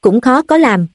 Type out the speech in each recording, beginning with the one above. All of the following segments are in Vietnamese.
cũng khó có làm.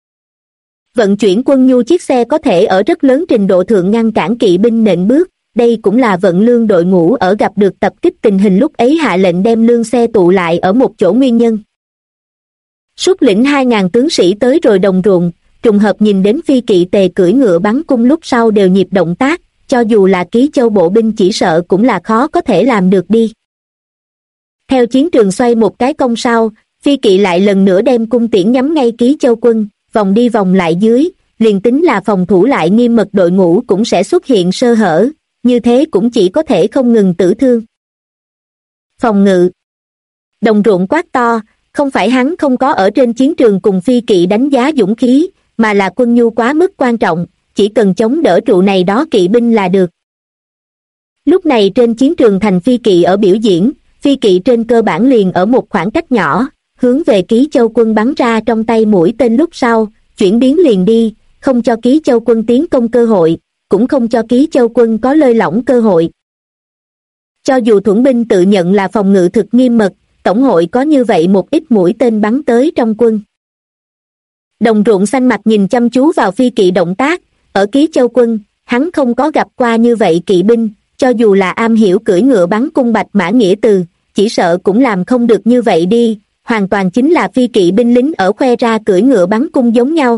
Vận chuyển quân nhu chiếc xe có thể ở rất lớn trình độ thượng ngăn cản kỵ binh nện bước, đây cũng là vận lương đội ngũ ở gặp được tập kích tình hình lúc ấy hạ lệnh đem lương xe tụ lại ở một chỗ nguyên nhân. Xuất lĩnh 2.000 tướng sĩ tới rồi đồng ruộng, trùng hợp nhìn đến phi kỵ Tề cưỡi ngựa bắn cung lúc sau đều nhịp động tác, cho dù là Ký Châu bộ binh chỉ sợ cũng là khó có thể làm được đi. Theo chiến trường xoay một cái cong sau, phi kỵ lại lần nữa đem cung tiễn nhắm ngay Ký Châu quân, vòng đi vòng lại dưới, liền tính là phòng thủ lại nghiêm mật đội ngũ cũng sẽ xuất hiện sơ hở, như thế cũng chỉ có thể không ngừng tử thương. Phòng ngự. Đồng ruộng quát to, không phải hắn không có ở trên chiến trường cùng phi kỵ đánh giá dũng khí, mà là quân nhu quá mức quan trọng, chỉ cần chống đỡ trụ này đó kỵ binh là được. Lúc này trên chiến trường thành phi kỵ ở biểu diễn, phi kỵ trên cơ bản liền ở một khoảng cách nhỏ, hướng về Ký Châu quân bắn ra trong tay mũi tên lúc sau, chuyển biến liền đi, không cho Ký Châu quân tiến công cơ hội, cũng không cho Ký Châu quân có lơi lỏng cơ hội. Cho dù thuẫn binh tự nhận là phòng ngự thực nghiêm mật, tổng hội có như vậy một ít mũi tên bắn tới trong quân. Đồng ruộng xanh mặt nhìn chăm chú vào phi kỵ động tác, ở Ký Châu quân, hắn không có gặp qua như vậy kỵ binh, cho dù là am hiểu cưỡi ngựa bắn cung bạch mã nghĩa từ, chỉ sợ cũng làm không được như vậy đi, hoàn toàn chính là phi kỵ binh lính ở khoe ra cưỡi ngựa bắn cung giống nhau.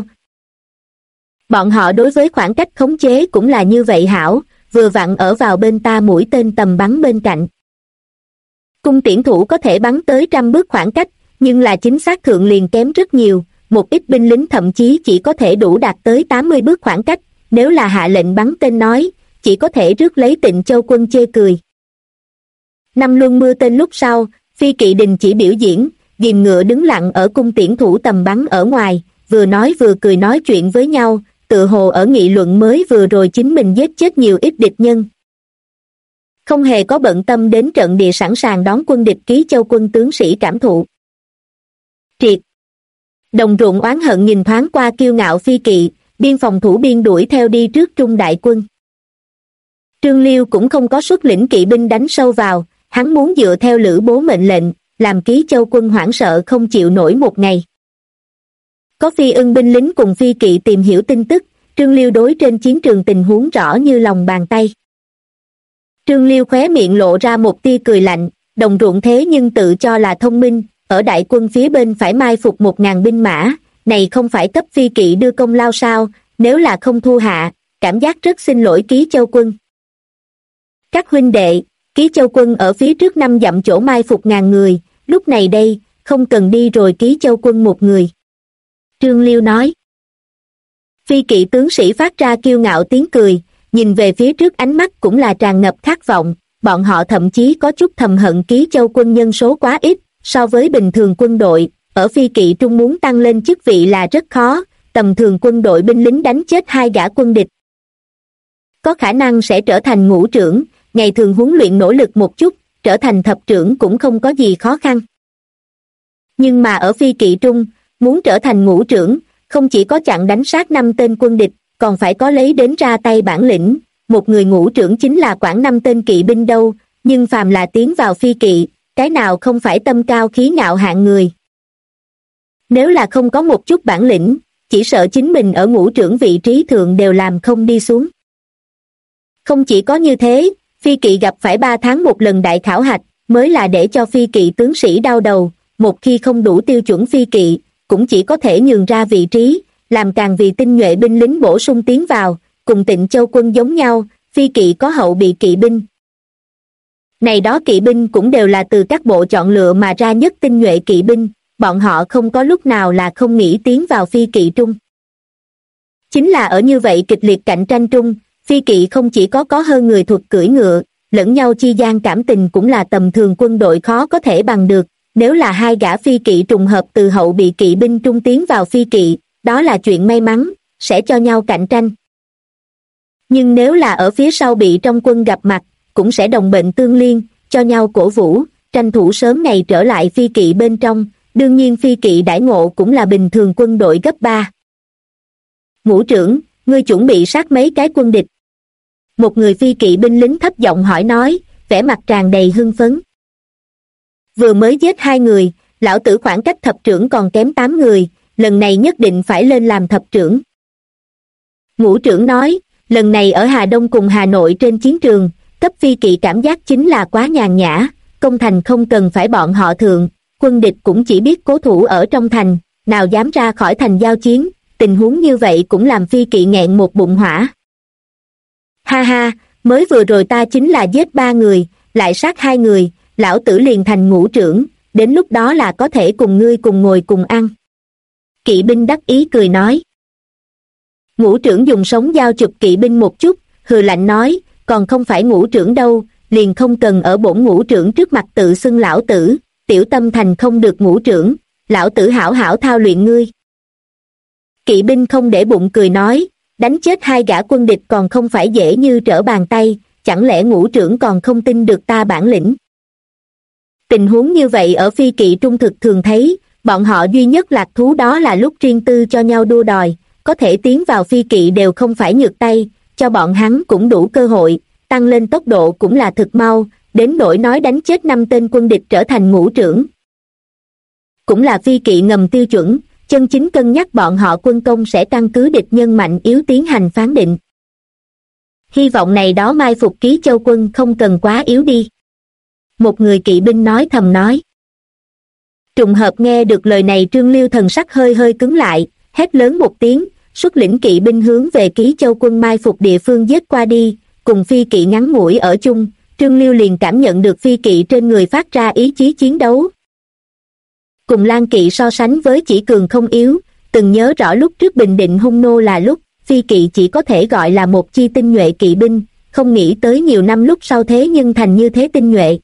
Bọn họ đối với khoảng cách khống chế cũng là như vậy hảo, vừa vặn ở vào bên ta mũi tên tầm bắn bên cạnh. Cung tiễn thủ có thể bắn tới 100 bước khoảng cách, nhưng là chính xác thượng liền kém rất nhiều, một ít binh lính thậm chí chỉ có thể đủ đạt tới 80 bước khoảng cách, nếu là hạ lệnh bắn tên nói, chỉ có thể rước lấy Tịnh Châu quân chê cười. Năm luân mưa tên lúc sau, phi kỵ đình chỉ biểu diễn, ghìm ngựa đứng lặng ở cung tiễn thủ tầm bắn ở ngoài, vừa nói vừa cười nói chuyện với nhau, tựa hồ ở nghị luận mới vừa rồi chính mình giết chết nhiều ít địch nhân. Không hề có bận tâm đến trận địa sẵn sàng đón quân địch Ký Châu quân tướng sĩ cảm thụ. Triệt. Đồng ruộng oán hận nhìn thoáng qua kiêu ngạo phi kỵ, biên phòng thủ biên đuổi theo đi trước Trung đại quân. Trương Liêu cũng không có xuất lĩnh kỵ binh đánh sâu vào, hắn muốn dựa theo Lữ Bố mệnh lệnh, làm Ký Châu quân hoảng sợ không chịu nổi một ngày. Có Phi Ưng binh lính cùng phi kỵ tìm hiểu tin tức, Trương Liêu đối trên chiến trường tình huống rõ như lòng bàn tay. Trương Liêu khóe miệng lộ ra một tia cười lạnh, đồng ruộng thế nhưng tự cho là thông minh, ở đại quân phía bên phải mai phục 1.000 binh mã, này không phải cấp phi kỵ đưa công lao sao, nếu là không thu hạ, cảm giác rất xin lỗi Ký Châu quân. Các huynh đệ, Ký Châu quân ở phía trước 5 dặm chỗ mai phục 1.000 người, lúc này đây, không cần đi rồi Ký Châu quân một người. Trương Liêu nói. Phi kỵ tướng sĩ phát ra kiêu ngạo tiếng cười, nhìn về phía trước ánh mắt cũng là tràn ngập khát vọng, bọn họ thậm chí có chút thầm hận Ký Châu quân nhân số quá ít, so với bình thường quân đội, ở phi kỵ trung muốn tăng lên chức vị là rất khó, tầm thường quân đội binh lính đánh chết 2 gã quân địch. Có khả năng sẽ trở thành ngũ trưởng, ngày thường huấn luyện nỗ lực một chút, trở thành thập trưởng cũng không có gì khó khăn. Nhưng mà ở phi kỵ trung, muốn trở thành ngũ trưởng, không chỉ có chặn đánh sát 5 tên quân địch, còn phải có lấy đến ra tay bản lĩnh, một người ngũ trưởng chính là quản 5 tên kỵ binh đâu, nhưng phàm là tiến vào phi kỵ, cái nào không phải tâm cao khí ngạo hạng người. Nếu là không có một chút bản lĩnh, chỉ sợ chính mình ở ngũ trưởng vị trí thượng đều làm không đi xuống. Không chỉ có như thế, phi kỵ gặp phải 3 tháng một lần đại khảo hạch, mới là để cho phi kỵ tướng sĩ đau đầu, một khi không đủ tiêu chuẩn phi kỵ, cũng chỉ có thể nhường ra vị trí, làm càng vì tinh nhuệ binh lính bổ sung tiến vào, cùng Tịnh Châu quân giống nhau, phi kỵ có hậu bị kỵ binh. Này đó kỵ binh cũng đều là từ các bộ chọn lựa mà ra nhất tinh nhuệ kỵ binh, bọn họ không có lúc nào là không nghĩ tiến vào phi kỵ trung. Chính là ở như vậy kịch liệt cạnh tranh trung, phi kỵ không chỉ có hơn người thuật cưỡi ngựa, lẫn nhau chi gian cảm tình cũng là tầm thường quân đội khó có thể bằng được, nếu là 2 gã phi kỵ trùng hợp từ hậu bị kỵ binh trung tiến vào phi kỵ, đó là chuyện may mắn, sẽ cho nhau cạnh tranh. Nhưng nếu là ở phía sau bị trong quân gặp mặt, cũng sẽ đồng bệnh tương liên, cho nhau cổ vũ, tranh thủ sớm ngày trở lại phi kỵ bên trong, đương nhiên phi kỵ đãi ngộ cũng là bình thường quân đội gấp 3. Ngũ trưởng, ngươi chuẩn bị sát mấy cái quân địch? Một người phi kỵ binh lính thấp giọng hỏi nói, vẻ mặt tràn đầy hưng phấn. Vừa mới giết 2 người, lão tử khoảng cách thập trưởng còn kém 8 người, lần này nhất định phải lên làm thập trưởng. Ngũ trưởng nói, lần này ở Hà Đông cùng Hà Nội trên chiến trường, cấp phi kỵ cảm giác chính là quá nhàn nhã, công thành không cần phải bọn họ thượng, quân địch cũng chỉ biết cố thủ ở trong thành, nào dám ra khỏi thành giao chiến, tình huống như vậy cũng làm phi kỵ nghẹn một bụng hỏa. Ha ha, mới vừa rồi ta chính là giết 3 người, lại sát 2 người, lão tử liền thành ngũ trưởng, đến lúc đó là có thể cùng ngươi cùng ngồi cùng ăn. Kỵ binh đắc ý cười nói. Ngũ trưởng dùng sống dao chụp kỵ binh một chút, hừ lạnh nói, còn không phải ngũ trưởng đâu, liền không cần ở bổn ngũ trưởng trước mặt tự xưng lão tử, tiểu tâm thành không được ngũ trưởng, lão tử hảo hảo thao luyện ngươi. Kỵ binh không để bụng cười nói, đánh chết 2 gã quân địch còn không phải dễ như trở bàn tay, chẳng lẽ ngũ trưởng còn không tin được ta bản lĩnh. Tình huống như vậy ở phi kỵ trung thực thường thấy, bọn họ duy nhất lạc thú đó là lúc riêng tư cho nhau đua đòi, có thể tiến vào phi kỵ đều không phải nhược tay, cho bọn hắn cũng đủ cơ hội, tăng lên tốc độ cũng là thực mau, đến nỗi nói đánh chết 5 tên quân địch trở thành ngũ trưởng. Cũng là phi kỵ ngầm tiêu chuẩn, chân chính cân nhắc bọn họ quân công sẽ căn cứ địch nhân mạnh yếu tiến hành phán định. Hy vọng này đó mai phục Ký Châu quân không cần quá yếu đi. Một người kỵ binh nói thầm nói. Trùng hợp nghe được lời này Trương Liêu thần sắc hơi hơi cứng lại, hét lớn một tiếng, xuất lĩnh kỵ binh hướng về Ký Châu quân mai phục địa phương giết qua đi, cùng phi kỵ ngắn ngủi ở chung, Trương Liêu liền cảm nhận được phi kỵ trên người phát ra ý chí chiến đấu. Cùng Lan kỵ so sánh với chỉ cường không yếu, từng nhớ rõ lúc trước bình định hung nô là lúc, phi kỵ chỉ có thể gọi là một chi tinh nhuệ kỵ binh, không nghĩ tới nhiều năm lúc sau thế nhưng thành như thế tinh nhuệ.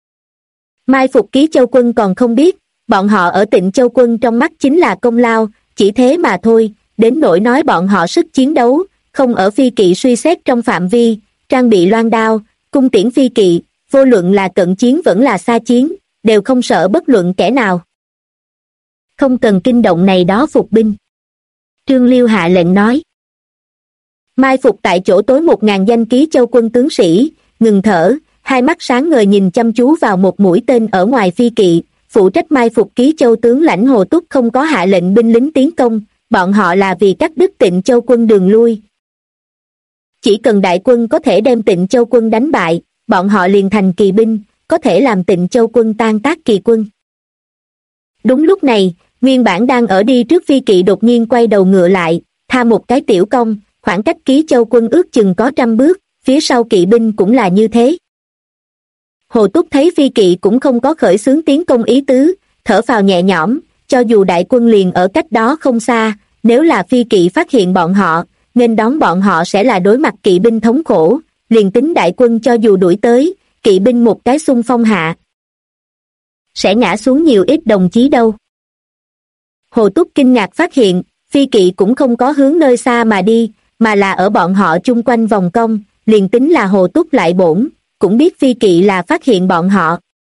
Mai phục Ký Châu quân còn không biết, bọn họ ở Tịnh Châu quân trong mắt chính là công lao, chỉ thế mà thôi, đến nỗi nói bọn họ sức chiến đấu, không ở phi kỵ suy xét trong phạm vi, trang bị loan đao, cung tiễn phi kỵ, vô luận là cận chiến vẫn là xa chiến, đều không sợ bất luận kẻ nào. Không cần kinh động này đó phục binh. Trương Liêu hạ lệnh nói. Mai phục tại chỗ tối 1000 danh Ký Châu quân tướng sĩ, ngừng thở, hai mắt sáng ngời nhìn chăm chú vào một mũi tên ở ngoài phi kỵ, phụ trách mai phục Ký Châu tướng lãnh Hồ Túc không có hạ lệnh binh lính tiến công, bọn họ là vì cắt đứt Tịnh Châu quân đường lui. Chỉ cần đại quân có thể đem Tịnh Châu quân đánh bại, bọn họ liền thành kỳ binh, có thể làm Tịnh Châu quân tan tác kỳ quân. Đúng lúc này, nguyên bản đang ở đi trước phi kỵ đột nhiên quay đầu ngựa lại, tha một cái tiểu công, khoảng cách Ký Châu quân ước chừng có 100 bước, phía sau kỵ binh cũng là như thế. Hồ Túc thấy phi kỵ cũng không có khởi xướng tiến công ý tứ, thở phào nhẹ nhõm, cho dù đại quân liền ở cách đó không xa, nếu là phi kỵ phát hiện bọn họ, nên đón bọn họ sẽ là đối mặt kỵ binh thống khổ, liền tính đại quân cho dù đuổi tới, kỵ binh một cái xung phong hạ, sẽ ngã xuống nhiều ít đồng chí đâu. Hồ Túc kinh ngạc phát hiện, phi kỵ cũng không có hướng nơi xa mà đi, mà là ở bọn họ chung quanh vòng cong, liền tính là Hồ Túc lại bổn, cũng biết phi kỵ là phát hiện bọn họ.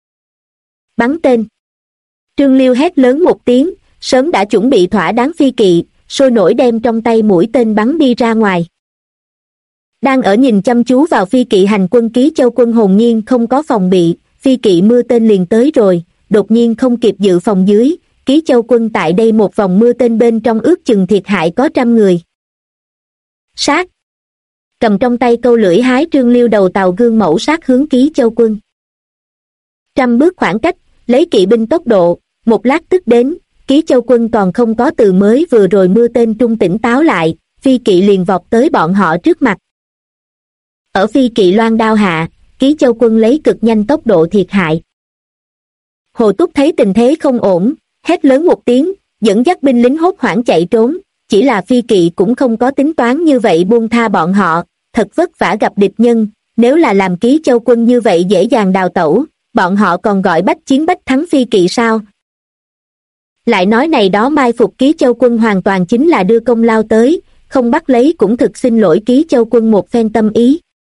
Bắn tên. Trương Liêu hét lớn một tiếng, sớm đã chuẩn bị thỏa đáng phi kỵ, sôi nổi đem trong tay mũi tên bắn đi ra ngoài. Đang ở nhìn chăm chú vào phi kỵ hành quân Ký Châu quân hồn nhiên không có phòng bị, phi kỵ mưa tên liền tới rồi, đột nhiên không kịp dự phòng dưới, Ký Châu quân tại đây một vòng mưa tên bên trong ước chừng thiệt hại có 100 người. Sát. Cầm trong tay câu lưỡi hái Trương Liêu đầu tàu gương mẫu sát hướng Ký Châu quân. 100 bước khoảng cách, lấy kỵ binh tốc độ, một lát tức đến, Ký Châu quân còn không có từ mới vừa rồi mưa tên trung tỉnh táo lại, phi kỵ liền vọt tới bọn họ trước mặt. Ở phi kỵ loan đao hạ, Ký Châu quân lấy cực nhanh tốc độ thiệt hại. Hồ Túc thấy tình thế không ổn, hét lớn một tiếng, dẫn dắt binh lính hốt hoảng chạy trốn, chỉ là phi kỵ cũng không có tính toán như vậy buông tha bọn họ, thật vất vả gặp địch nhân, nếu là làm Ký Châu quân như vậy dễ dàng đào tẩu, bọn họ còn gọi bách chiến bách thắng phi kỵ sao? Lại nói này đó mai phục Ký Châu quân hoàn toàn chính là đưa công lao tới, không bắt lấy cũng thực xin lỗi Ký Châu quân một phen tâm ý.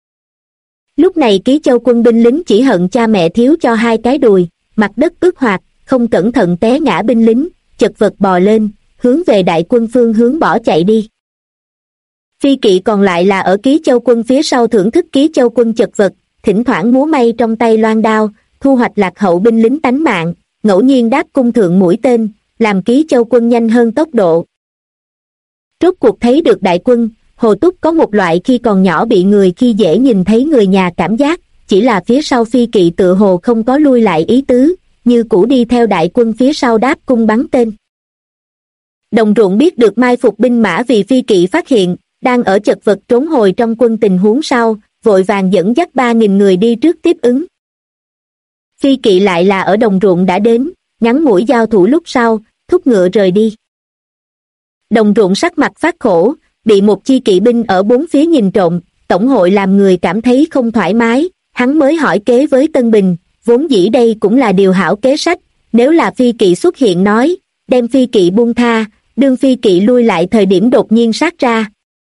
Lúc này Ký Châu quân binh lính chỉ hận cha mẹ thiếu cho 2 cái đùi, mặt đất ướt hoạt, không cẩn thận té ngã binh lính, chật vật bò lên, hướng về đại quân phương hướng bỏ chạy đi. Phi kỵ còn lại là ở Ký Châu quân phía sau thưởng thức Ký Châu quân chật vật, thỉnh thoảng múa may trong tay loan đao, thu hoạch lạc hậu binh lính tánh mạng, ngẫu nhiên đáp cung thượng mũi tên, làm Ký Châu quân nhanh hơn tốc độ. Rốt cuộc thấy được đại quân, Hồ Túc có một loại khi còn nhỏ bị người khi dễ nhìn thấy người nhà cảm giác, chỉ là phía sau phi kỵ tựa hồ không có lui lại ý tứ, như cũ đi theo đại quân phía sau đáp cung bắn tên. Đồng Ruộng biết được mai phục binh mã vì phi kỵ phát hiện, đang ở chật vật trốn hồi trong quân tình huống sau, vội vàng dẫn dắt 3.000 người đi trước tiếp ứng. Phi kỵ lại là ở Đồng Ruộng đã đến, ngắn ngủi giao thủ lúc sau, thúc ngựa rời đi. Đồng Ruộng sắc mặt phát khổ, bị một chi kỵ binh ở bốn phía nhìn trộm, tổng hội làm người cảm thấy không thoải mái, hắn mới hỏi kế với Tân Bình, vốn dĩ đây cũng là điều hảo kế sách, nếu là phi kỵ xuất hiện nói, đem phi kỵ buông tha, đương phi kỵ lui lại thời điểm đột nhiên sát ra.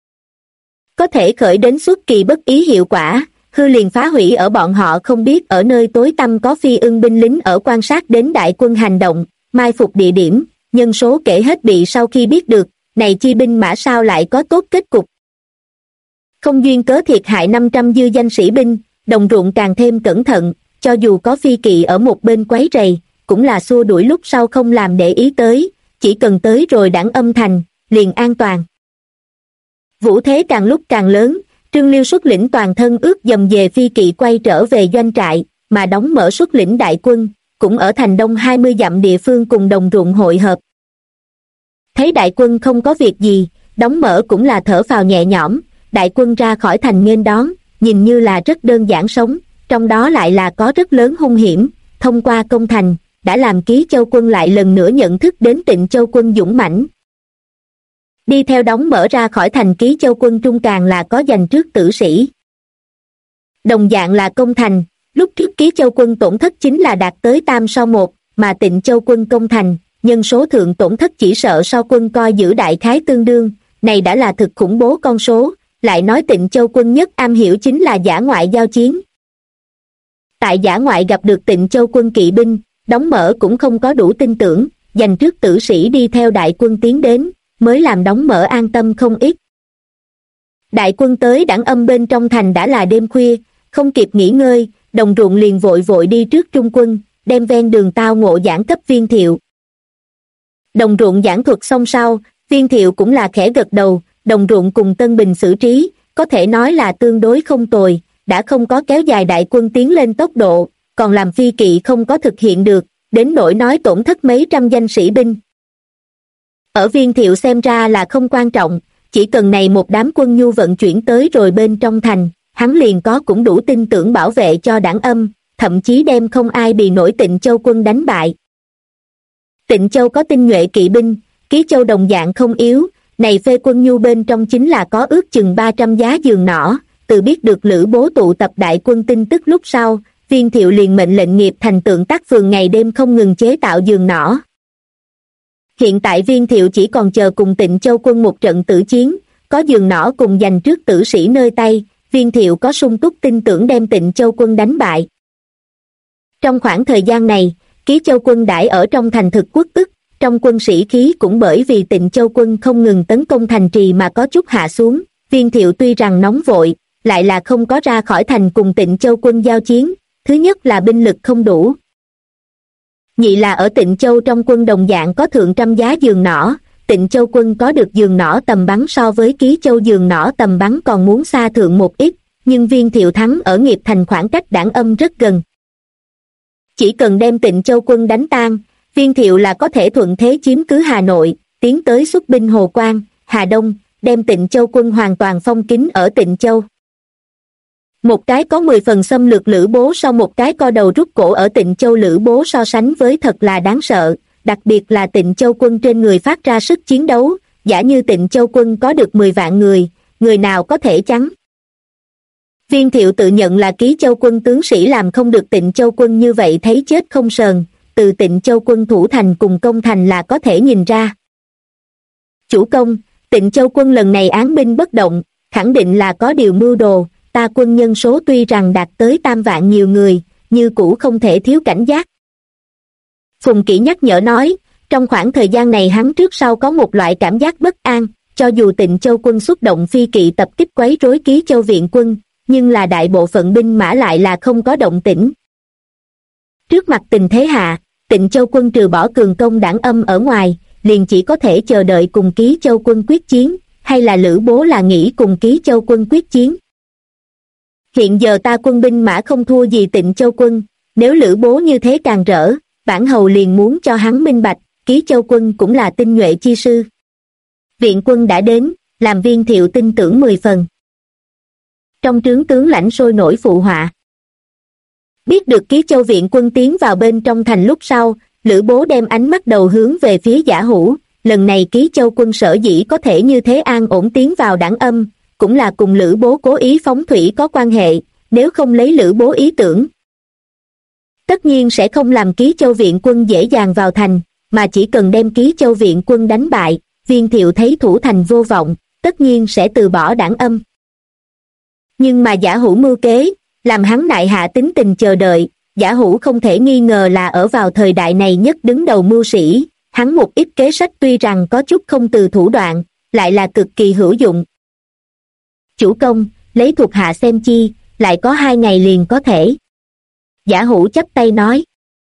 Có thể khởi đến xuất kỳ bất ý hiệu quả, hư liền phá hủy ở bọn họ không biết ở nơi tối tăm có phi ưng binh lính ở quan sát đến đại quân hành động, mai phục địa điểm, nhân số kể hết bị sau khi biết được, này chi binh mã sao lại có tốt kết cục. Không duyên cớ thiệt hại 500 dư danh sĩ binh, Đồng Ruộng càng thêm cẩn thận, cho dù có phi kỵ ở một bên quấy rầy, cũng là xua đuổi lúc sau không làm để ý tới, chỉ cần tới rồi đảng âm thành, liền an toàn. Vũ thế càng lúc càng lớn, Trương Liêu xuất lĩnh toàn thân ướt dầm về phi kỵ quay trở về doanh trại, mà đóng mở xuất lĩnh đại quân, cũng ở thành đông 20 dặm địa phương cùng Đồng Ruộng hội hợp. Thấy đại quân không có việc gì, đóng mở cũng là thở phào nhẹ nhõm, đại quân ra khỏi thành nghênh đón, nhìn như là rất đơn giản sống, trong đó lại là có rất lớn hung hiểm, thông qua công thành, đã làm Ký Châu quân lại lần nữa nhận thức đến Tịnh Châu quân dũng mãnh. Đi theo đóng mở ra khỏi thành Ký Châu quân trung càng là có giành trước tử sĩ. Đồng dạng là công thành, lúc trước Ký Châu quân tổn thất chính là đạt tới 3-1, mà Tịnh Châu quân công thành, nhân số thượng tổn thất chỉ sợ so quân coi giữ đại khái tương đương, này đã là thực khủng bố con số, lại nói Tịnh Châu quân nhất am hiểu chính là dã ngoại giao chiến. Tại dã ngoại gặp được Tịnh Châu quân kỵ binh, đóng mở cũng không có đủ tin tưởng, dành trước tử sĩ đi theo đại quân tiến đến, mới làm đóng mở an tâm không ít. Đại quân tới đảng âm bên trong thành đã là đêm khuya, không kịp nghỉ ngơi, Đồng Ruộng liền vội vội đi trước trung quân, đem ven đường tao ngộ giảng cấp Viên Thiệu. Đồng Ruộng giảng thuật xong sau, Viên Thiệu cũng là khẽ gật đầu, Đồng Ruộng cùng Tân Bình xử trí, có thể nói là tương đối không tồi, đã không có kéo dài đại quân tiến lên tốc độ, còn làm phi kỵ không có thực hiện được, đến nỗi nói tổn thất mấy trăm danh sĩ binh. Ở Viên Thiệu xem ra là không quan trọng, chỉ cần này một đám quân nhu vận chuyển tới rồi bên trong thành, hắn liền có cũng đủ tin tưởng bảo vệ cho đảng âm, thậm chí đem không ai bị nổi Tịnh Châu quân đánh bại. Tịnh Châu có tinh nhuệ kỵ binh, Ký Châu đồng dạng không yếu, này phê quân nhu bên trong chính là có ước chừng 300 giá giường nỏ, từ biết được Lữ Bố tụ tập đại quân tin tức lúc sau, Viên Thiệu liền mệnh lệnh nghiệp thành Tượng Tác phường ngày đêm không ngừng chế tạo giường nỏ. Hiện tại Viên Thiệu chỉ còn chờ cùng Tịnh Châu quân một trận tử chiến, có giường nỏ cùng giành trước tử sĩ nơi tay, Viên Thiệu có sung túc tin tưởng đem Tịnh Châu quân đánh bại. Trong khoảng thời gian này, Ký Châu quân đãi ở trong thành thực quốc ức, trong quân sĩ khí cũng bởi vì Tịnh Châu quân không ngừng tấn công thành trì mà có chút hạ xuống, Viên Thiệu tuy rằng nóng vội, lại là không có ra khỏi thành cùng Tịnh Châu quân giao chiến, thứ nhất là binh lực không đủ. Nhị là ở Tịnh Châu trong quân đồng dạng có thượng trăm giá giường nỏ, Tịnh Châu quân có được giường nỏ tầm bắn so với Ký Châu giường nỏ tầm bắn còn muốn xa thượng một ít, nhưng Viên Thiệu thắng ở nghiệp thành khoảng cách đảng âm rất gần. Chỉ cần đem Tịnh Châu quân đánh tan, Viên Thiệu là có thể thuận thế chiếm cứ Hà Nội, tiến tới xuất binh Hồ Quang, Hà Đông, đem Tịnh Châu quân hoàn toàn phong kín ở Tịnh Châu. Một cái có 10 phần xâm lược Lữ Bố sau một cái co đầu rút cổ ở Tịnh Châu Lữ Bố so sánh với thật là đáng sợ, đặc biệt là Tịnh Châu quân trên người phát ra sức chiến đấu, giả như Tịnh Châu quân có được 10 vạn người, người nào có thể chắn. Viên Thiệu tự nhận là Ký Châu quân tướng sĩ làm không được Tịnh Châu quân như vậy thấy chết không sờn, từ Tịnh Châu quân thủ thành cùng công thành là có thể nhìn ra. Chủ công, Tịnh Châu quân lần này án binh bất động, khẳng định là có điều mưu đồ, ta quân nhân số tuy rằng đạt tới 3 vạn nhiều người, như cũ không thể thiếu cảnh giác. Phùng Kỷ nhắc nhở nói, trong khoảng thời gian này hắn trước sau có một loại cảm giác bất an, cho dù Tịnh Châu quân xuất động phi kỵ tập kích quấy rối Ký Châu viện quân, nhưng là đại bộ phận binh mã lại là không có động tĩnh. Trước mặt tình thế hạ, Tịnh Châu Quân trừ bỏ cường công đảng âm ở ngoài, liền chỉ có thể chờ đợi cùng Ký Châu Quân quyết chiến, hay là Lữ Bố là nghĩ cùng Ký Châu Quân quyết chiến. Hiện giờ ta quân binh mã không thua gì Tịnh Châu Quân, nếu Lữ Bố như thế càng rỡ, bản hầu liền muốn cho hắn minh bạch, Ký Châu Quân cũng là tinh nhuệ chi sư. Viện quân đã đến, làm Viên Thiệu tin tưởng 10 phần. Trong trướng tướng lãnh sôi nổi phụ họa. Biết được Ký Châu viện quân tiến vào bên trong thành lúc sau, Lữ Bố đem ánh mắt đầu hướng về phía Giả Hữu, lần này Ký Châu Quân sở dĩ có thể như thế an ổn tiến vào đảng âm, cũng là cùng Lữ Bố cố ý phóng thủy có quan hệ, nếu không lấy Lữ Bố ý tưởng. Tất nhiên sẽ không làm Ký Châu viện quân dễ dàng vào thành, mà chỉ cần đem Ký Châu viện quân đánh bại, Viên Thiệu thấy thủ thành vô vọng, tất nhiên sẽ từ bỏ đảng âm. Nhưng mà Giả Hữu mưu kế, làm hắn đại hạ tính tình chờ đợi, Giả Hữu không thể nghi ngờ là ở vào thời đại này nhất đứng đầu mưu sĩ, hắn một ít kế sách tuy rằng có chút không từ thủ đoạn, lại là cực kỳ hữu dụng. Chủ công, lấy thuộc hạ xem chi, lại có 2 ngày liền có thể. Giả Hữu chắp tay nói.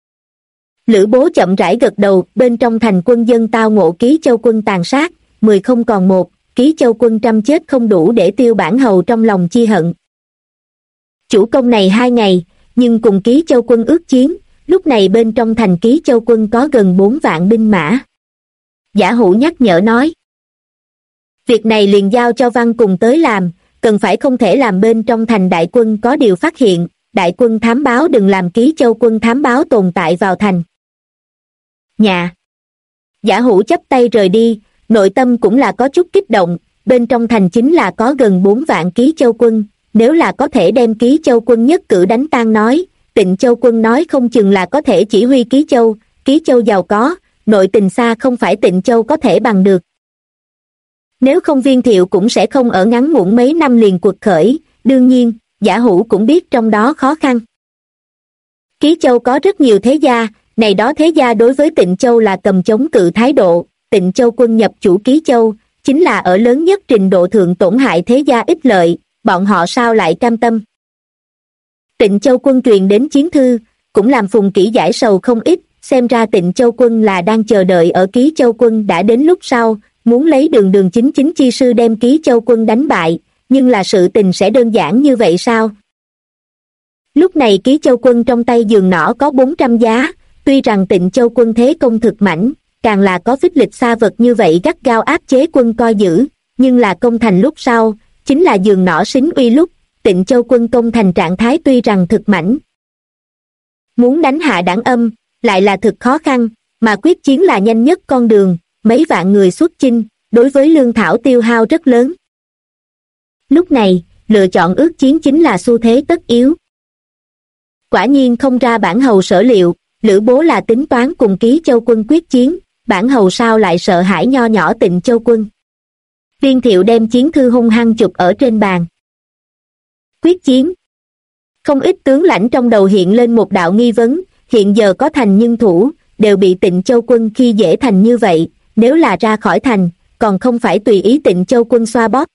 Lữ Bố chậm rãi gật đầu, bên trong thành quân dân tao ngộ Ký Châu Quân tàn sát, 10 không còn 1, Ký Châu Quân trăm chết không đủ để tiêu bản hầu trong lòng chi hận. Chủ công này 2 ngày, nhưng cùng Ký Châu Quân ước chiến, lúc này bên trong thành Ký Châu Quân có gần 4 vạn binh mã. Giả Hữu nhắc nhở nói. Việc này liền giao cho Văn cùng tới làm, cần phải không thể làm bên trong thành đại quân có điều phát hiện, đại quân thám báo đừng làm Ký Châu Quân thám báo tồn tại vào thành. Nhà. Giả Hữu chắp tay rời đi, nội tâm cũng là có chút kích động, bên trong thành chính là có gần 4 vạn Ký Châu Quân, nếu là có thể đem Ký Châu Quân nhất cử đánh tan nói, Tịnh Châu Quân nói không chừng là có thể chỉ huy Ký Châu giàu có, nội tình xa không phải Tịnh Châu có thể bằng được. Nếu không Viên Thiệu cũng sẽ không ở ngắn ngủn mấy năm liền quật khởi, đương nhiên, Giả Hữu cũng biết trong đó khó khăn. Ký Châu có rất nhiều thế gia, này đó thế gia đối với Tịnh Châu là cầm chống cự thái độ, Tịnh Châu Quân nhập chủ Ký Châu, chính là ở lớn nhất trình độ thượng tổn hại thế gia ích lợi, bọn họ sao lại cam tâm. Tịnh Châu Quân truyền đến chiến thư, cũng làm Phùng Kỷ giải sầu không ít, xem ra Tịnh Châu Quân là đang chờ đợi ở Ký Châu Quân đã đến lúc sau, muốn lấy đường chính chi sư đem Ký Châu Quân đánh bại, nhưng là sự tình sẽ đơn giản như vậy sao? Lúc này Ký Châu Quân trong tay giường nỏ có 400 giá, tuy rằng Tịnh Châu Quân thế công thực mãnh, càng là có phích lịch xa vật như vậy gắt gao áp chế quân coi giữ, nhưng là công thành lúc sau, chính là giường nỏ xính uy lúc, Tịnh Châu Quân công thành trạng thái tuy rằng thực mãnh. Muốn đánh hạ đảng âm, lại là thực khó khăn, mà quyết chiến là nhanh nhất con đường, mấy vạn người xuất chinh, đối với lương thảo tiêu hao rất lớn. Lúc này, lựa chọn ước chiến chính là xu thế tất yếu. Quả nhiên không ra bản hầu sở liệu, Lữ Bố là tính toán cùng Ký Châu Quân quyết chiến, bản hầu sao lại sợ hãi nho nhỏ Tịnh Châu Quân. Viên Thiệu đem chiến thư hung hăng chụp ở trên bàn. Quyết chiến. Không ít tướng lãnh trong đầu hiện lên một đạo nghi vấn, hiện giờ có thành nhân thủ, đều bị Tịnh Châu Quân khi dễ thành như vậy, nếu là ra khỏi thành, còn không phải tùy ý Tịnh Châu Quân xoa bóp.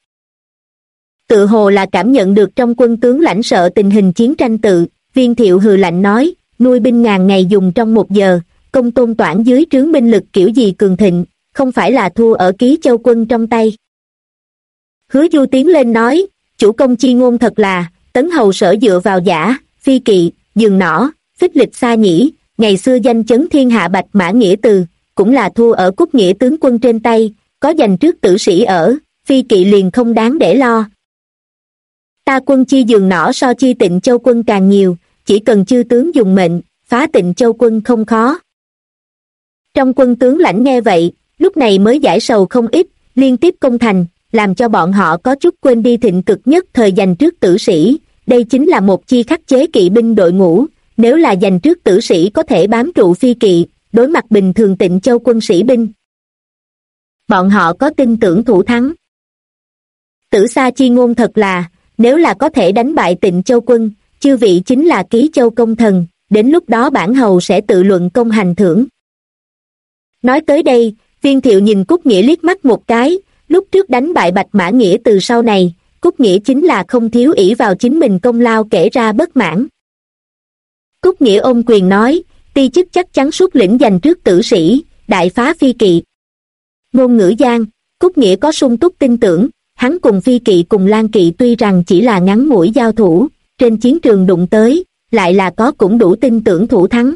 Tự hồ là cảm nhận được trong quân tướng lãnh sợ tình hình chiến tranh tự, Viên Thiệu hừ lạnh nói, nuôi binh ngàn ngày dùng trong 1 giờ, công tôn toản dưới trướng binh lực kiểu gì cường thịnh, không phải là thua ở Ký Châu Quân trong tay. Hứa Du tiến lên nói, chủ công chi ngôn thật là, tấn hầu sở dựa vào giả, phi kỵ, giường nỏ, phích lịch xa nhĩ, ngày xưa danh chấn thiên hạ Bạch Mã Nghĩa Từ, cũng là thua ở Cúc Nghĩa tướng quân trên tay, có giành trước tử sĩ ở, phi kỵ liền không đáng để lo. Ta quân chi giường nỏ so chi Tịnh Châu Quân càng nhiều, chỉ cần chư tướng dùng mệnh, phá Tịnh Châu Quân không khó. Trong quân tướng lãnh nghe vậy, lúc này mới giải sầu không ít, liên tiếp công thành, làm cho bọn họ có chút quên đi thịnh cực nhất thời giành trước tử sĩ, đây chính là một chi khắc chế kỵ binh đội ngũ, nếu là giành trước tử sĩ có thể bám trụ phi kỵ, đối mặt bình thường Tịnh Châu Quân sĩ binh. Bọn họ có tin tưởng thủ thắng. Tử Sa chi ngôn thật là, nếu là có thể đánh bại Tịnh Châu Quân, chư vị chính là Ký Châu công thần, đến lúc đó bản hầu sẽ tự luận công hành thưởng. Nói tới đây, Viên Thiệu nhìn Cúc Nghĩa liếc mắt một cái, lúc trước đánh bại Bạch Mã Nghĩa từ sau này, Cúc Nghĩa chính là không thiếu ỷ vào chính mình công lao kể ra bất mãn. Cúc Nghĩa ôm quyền nói, ti chức chắc chắn xuất lĩnh giành trước tử sĩ, đại phá phi kỵ. Ngôn ngữ gian, Cúc Nghĩa có sung túc tin tưởng, hắn cùng phi kỵ cùng Lan kỵ tuy rằng chỉ là ngắn ngủi giao thủ, trên chiến trường đụng tới, lại là có cũng đủ tin tưởng thủ thắng.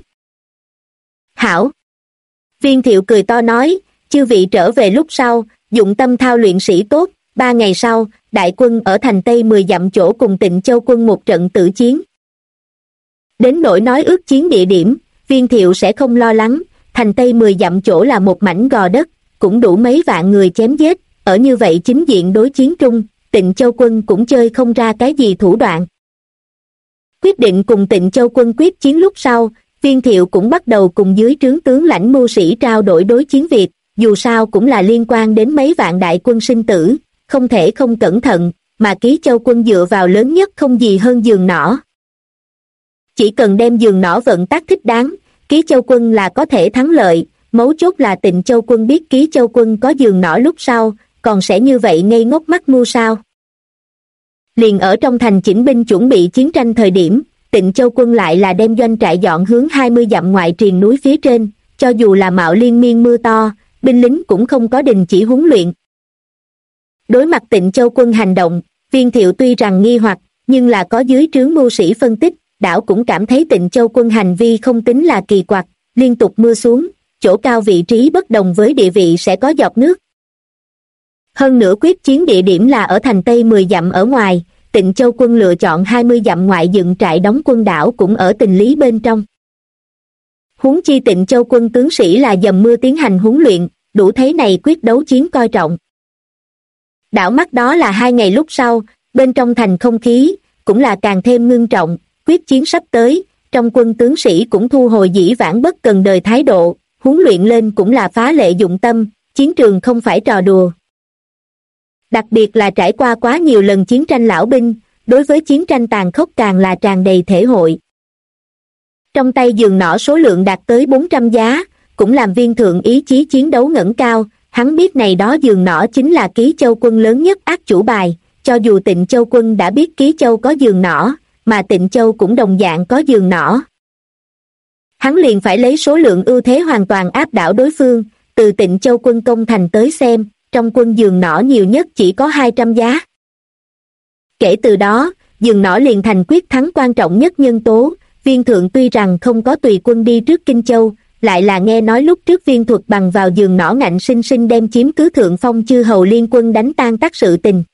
Hảo! Viên Thiệu cười to nói, chư vị trở về lúc sau, dụng tâm thao luyện sĩ tốt, 3 ngày sau, đại quân ở thành Tây 10 dặm chỗ cùng Tịnh Châu quân một trận tử chiến. Đến nỗi nói ước chiến địa điểm, Viên Thiệu sẽ không lo lắng, thành Tây 10 dặm chỗ là một mảnh gò đất, cũng đủ mấy vạn người chém giết, ở như vậy chính diện đối chiến trung, Tịnh Châu quân cũng chơi không ra cái gì thủ đoạn. Quyết định cùng Tịnh Châu quân quyết chiến lúc sau, Viên Thiệu cũng bắt đầu cùng dưới trướng tướng lãnh mưu sĩ trao đổi đối chiến việc, dù sao cũng là liên quan đến mấy vạn đại quân sinh tử, không thể không cẩn thận, mà Ký Châu quân dựa vào lớn nhất không gì hơn giường nỏ. Chỉ cần đem giường nỏ vận tác thích đáng, Ký Châu quân là có thể thắng lợi, mấu chốt là Tịnh Châu quân biết Ký Châu quân có giường nỏ lúc sau, còn sẽ như vậy ngây ngốc mắt mưu sao. Liền ở trong thành chỉnh binh chuẩn bị chiến tranh thời điểm, Tịnh Châu quân lại là đem doanh trại dọn hướng 20 dặm ngoại triền núi phía trên, cho dù là mạo liên miên mưa to, binh lính cũng không có đình chỉ huấn luyện. Đối mặt Tịnh Châu quân hành động, Viên Thiệu tuy rằng nghi hoặc, nhưng là có dưới trướng mưu sĩ phân tích, đảo cũng cảm thấy Tịnh Châu quân hành vi không tính là kỳ quặc, liên tục mưa xuống, chỗ cao vị trí bất đồng với địa vị sẽ có giọt nước. Hơn nữa quyết chiến địa điểm là ở thành Tây 10 dặm ở ngoài, Tịnh Châu quân lựa chọn 20 dặm ngoại dựng trại đóng quân đảo cũng ở tình lý bên trong. Huống chi Tịnh Châu quân tướng sĩ là dầm mưa tiến hành huấn luyện, đủ thấy này quyết đấu chiến coi trọng. Đảo mắt đó là 2 ngày lúc sau, bên trong thành không khí, cũng là càng thêm ngưng trọng, quyết chiến sắp tới, trong quân tướng sĩ cũng thu hồi dĩ vãng bất cần đời thái độ, huấn luyện lên cũng là phá lệ dụng tâm, chiến trường không phải trò đùa. Đặc biệt là trải qua quá nhiều lần chiến tranh lão binh, đối với chiến tranh tàn khốc càng là tràn đầy thể hội. Trong tay giường nỏ số lượng đạt tới 400 giá, cũng làm Viên Thượng ý chí chiến đấu ngẩng cao, hắn biết này đó giường nỏ chính là Ký Châu quân lớn nhất ác chủ bài, cho dù Tịnh Châu quân đã biết Ký Châu có giường nỏ, mà Tịnh Châu cũng đồng dạng có giường nỏ. Hắn liền phải lấy số lượng ưu thế hoàn toàn áp đảo đối phương, từ Tịnh Châu quân công thành tới xem, trong quân giường nỏ nhiều nhất chỉ có 200 giá. Kể từ đó, giường nỏ liền thành quyết thắng quan trọng nhất nhân tố. Viên Thượng tuy rằng không có tùy quân đi trước Kinh Châu, lại là nghe nói lúc trước Viên Thuật bằng vào giường nỏ ngạnh sinh sinh đem chiếm cứ Thượng Phong chư hầu liên quân đánh tan tác sự tình.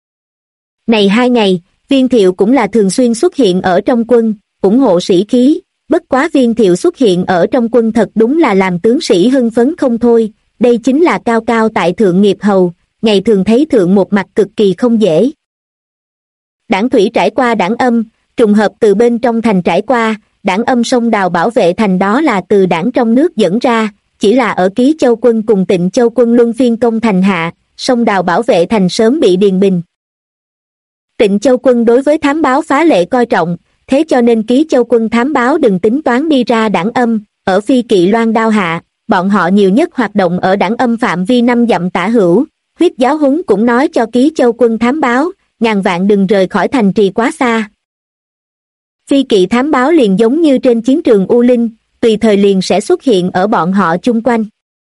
Này 2 ngày, Viên Thiệu cũng là thường xuyên xuất hiện ở trong quân, ủng hộ sĩ khí, bất quá Viên Thiệu xuất hiện ở trong quân thật đúng là làm tướng sĩ hưng phấn không thôi, đây chính là cao cao tại thượng nghiệp hầu, ngày thường thấy thượng một mặt cực kỳ không dễ. Đảng thủy trải qua Đảng Âm, trùng hợp từ bên trong thành trải qua, Đảng Âm sông đào bảo vệ thành đó là từ Đảng trong nước dẫn ra, chỉ là ở Ký Châu quân cùng Tịnh Châu quân luân phiên công thành hạ, sông đào bảo vệ thành sớm bị điền bình. Tịnh Châu quân đối với thám báo phá lệ coi trọng, thế cho nên Ký Châu quân thám báo đừng tính toán đi ra Đảng Âm, ở phi kỵ loan đao hạ, bọn họ nhiều nhất hoạt động ở Đảng Âm phạm vi 5 dặm tả hữu. Huyết giáo huấn cũng nói cho Ký Châu quân thám báo, ngàn vạn đừng rời khỏi thành trì quá xa. Phi kỵ thám báo liền giống như trên chiến trường U Linh, tùy thời liền sẽ xuất hiện ở bọn họ chung quanh.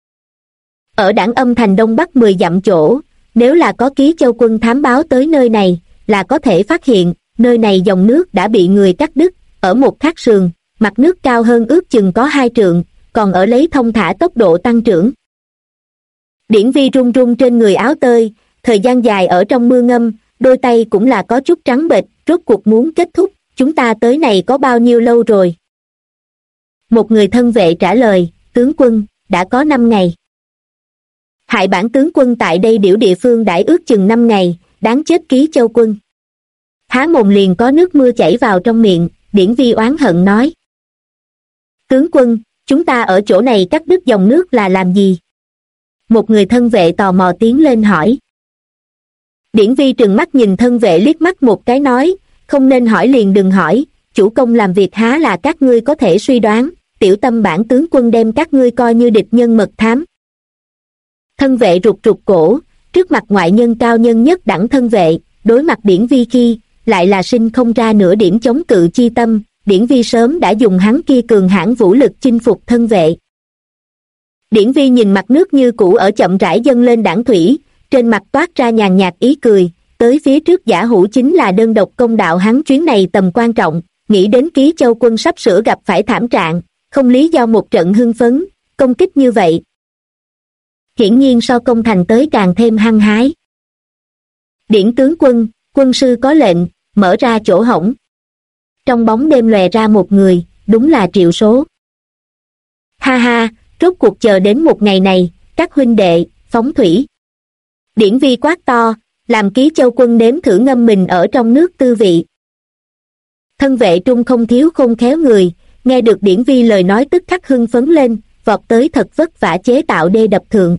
Ở Đảng Âm thành đông bắc 10 dặm chỗ, nếu là có Ký Châu quân thám báo tới nơi này, là có thể phát hiện, nơi này dòng nước đã bị người cắt đứt, ở một khắc sườn, mặt nước cao hơn ước chừng có 2 trượng, còn ở lấy thông thả tốc độ tăng trưởng. Điển Vi run run trên người áo tơi, thời gian dài ở trong mưa ngâm, đôi tay cũng là có chút trắng bệch, rốt cuộc muốn kết thúc, chúng ta tới này có bao nhiêu lâu rồi? Một người thân vệ trả lời, tướng quân, đã có 5 ngày. Hại bản tướng quân tại đây điểu địa phương đãi ước chừng 5 ngày, đáng chết Ký Châu quân. Há mồm liền có nước mưa chảy vào trong miệng, Điển Vi oán hận nói. Tướng quân, chúng ta ở chỗ này cắt đứt dòng nước là làm gì? Một người thân vệ tò mò tiến lên hỏi. Điển Vi trừng mắt nhìn thân vệ liếc mắt một cái nói, không nên hỏi liền đừng hỏi, chủ công làm việc há là các ngươi có thể suy đoán, tiểu tâm bản tướng quân đem các ngươi coi như địch nhân mật thám. Thân vệ rụt rụt cổ, trước mặt ngoại nhân cao nhân nhất đẳng thân vệ, đối mặt Điển Vi khi, lại là sinh không ra nửa điểm chống cự chi tâm, Điển Vi sớm đã dùng hắn kia cường hãn vũ lực chinh phục thân vệ. Điển Vi nhìn mặt nước như cũ ở chậm rãi dâng lên đãng thủy, trên mặt toát ra nhàn nhạt ý cười, tới phía trước Giả Hữu chính là đơn độc công đạo hắn chuyến này tầm quan trọng, nghĩ đến Ký Châu quân sắp sửa gặp phải thảm trạng, không lý do một trận hưng phấn, công kích như vậy. Hiển nhiên so công thành tới càng thêm hăng hái. Điển tướng quân, quân sư có lệnh, mở ra chỗ hổng. Trong bóng đêm lòe ra một người, đúng là Triệu Số. Ha ha, rốt cuộc chờ đến một ngày này, các huynh đệ, phóng thủy. Điển Vi quát to, làm Ký Châu quân nếm thử ngâm mình ở trong nước tư vị. Thân vệ trung không thiếu khôn khéo người, nghe được Điển Vi lời nói tức khắc hưng phấn lên, vọt tới thật vất vả chế tạo đê đập thượng.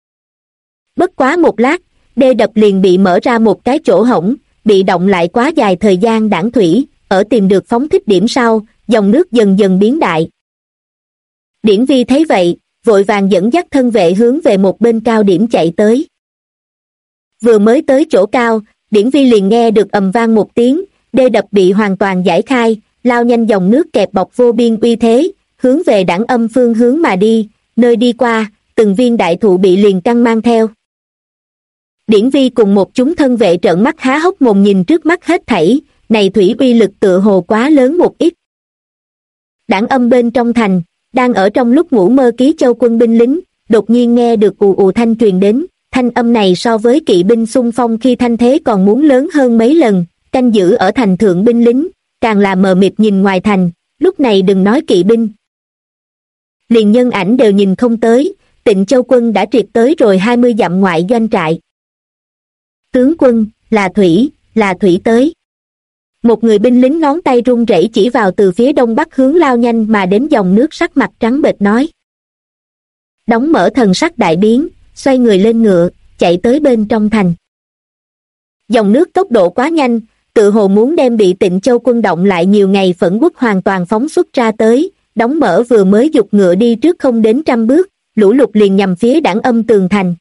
Bất quá một lát, đê đập liền bị mở ra một cái chỗ hổng, bị động lại quá dài thời gian đãng thủy, ở tìm được phóng thích điểm sau, dòng nước dần dần biến đại. Điển Vi thấy vậy, vội vàng dẫn dắt thân vệ hướng về một bên cao điểm chạy tới. Vừa mới tới chỗ cao, Điển Vi liền nghe được ầm vang một tiếng, đê đập bị hoàn toàn giải khai, lao nhanh dòng nước kẹp bọc vô biên uy thế, hướng về Đãng Âm phương hướng mà đi, nơi đi qua, từng viên đại thụ bị liền căn mang theo. Điển Vi cùng một chúng thân vệ trợn mắt há hốc mồm nhìn trước mắt hết thảy, này thủy uy lực tựa hồ quá lớn một ít. Đãng Âm bên trong thành, đang ở trong lúc ngủ mơ Ký Châu quân binh lính, đột nhiên nghe được ù ù thanh truyền đến, thanh âm này so với kỵ binh xung phong khi thanh thế còn muốn lớn hơn mấy lần, canh giữ ở thành thượng binh lính, càng là mờ mịt nhìn ngoài thành, lúc này đừng nói kỵ binh. Liền nhân ảnh đều nhìn không tới, Tịnh Châu quân đã triệt tới rồi 20 dặm ngoại doanh trại. Tướng quân, là thủy tới. Một người binh lính ngón tay run rẩy chỉ vào từ phía đông bắc hướng lao nhanh mà đến dòng nước, sắc mặt trắng bệch nói. Đóng Mở thần sắc đại biến, xoay người lên ngựa, chạy tới bên trong thành. Dòng nước tốc độ quá nhanh, tự hồ muốn đem bị Tịnh Châu quân động lại nhiều ngày phẫn uất hoàn toàn phóng xuất ra tới. Đóng Mở vừa mới giục ngựa đi trước không đến 100 bước, lũ lụt liền nhằm phía Đãng Âm tường thành.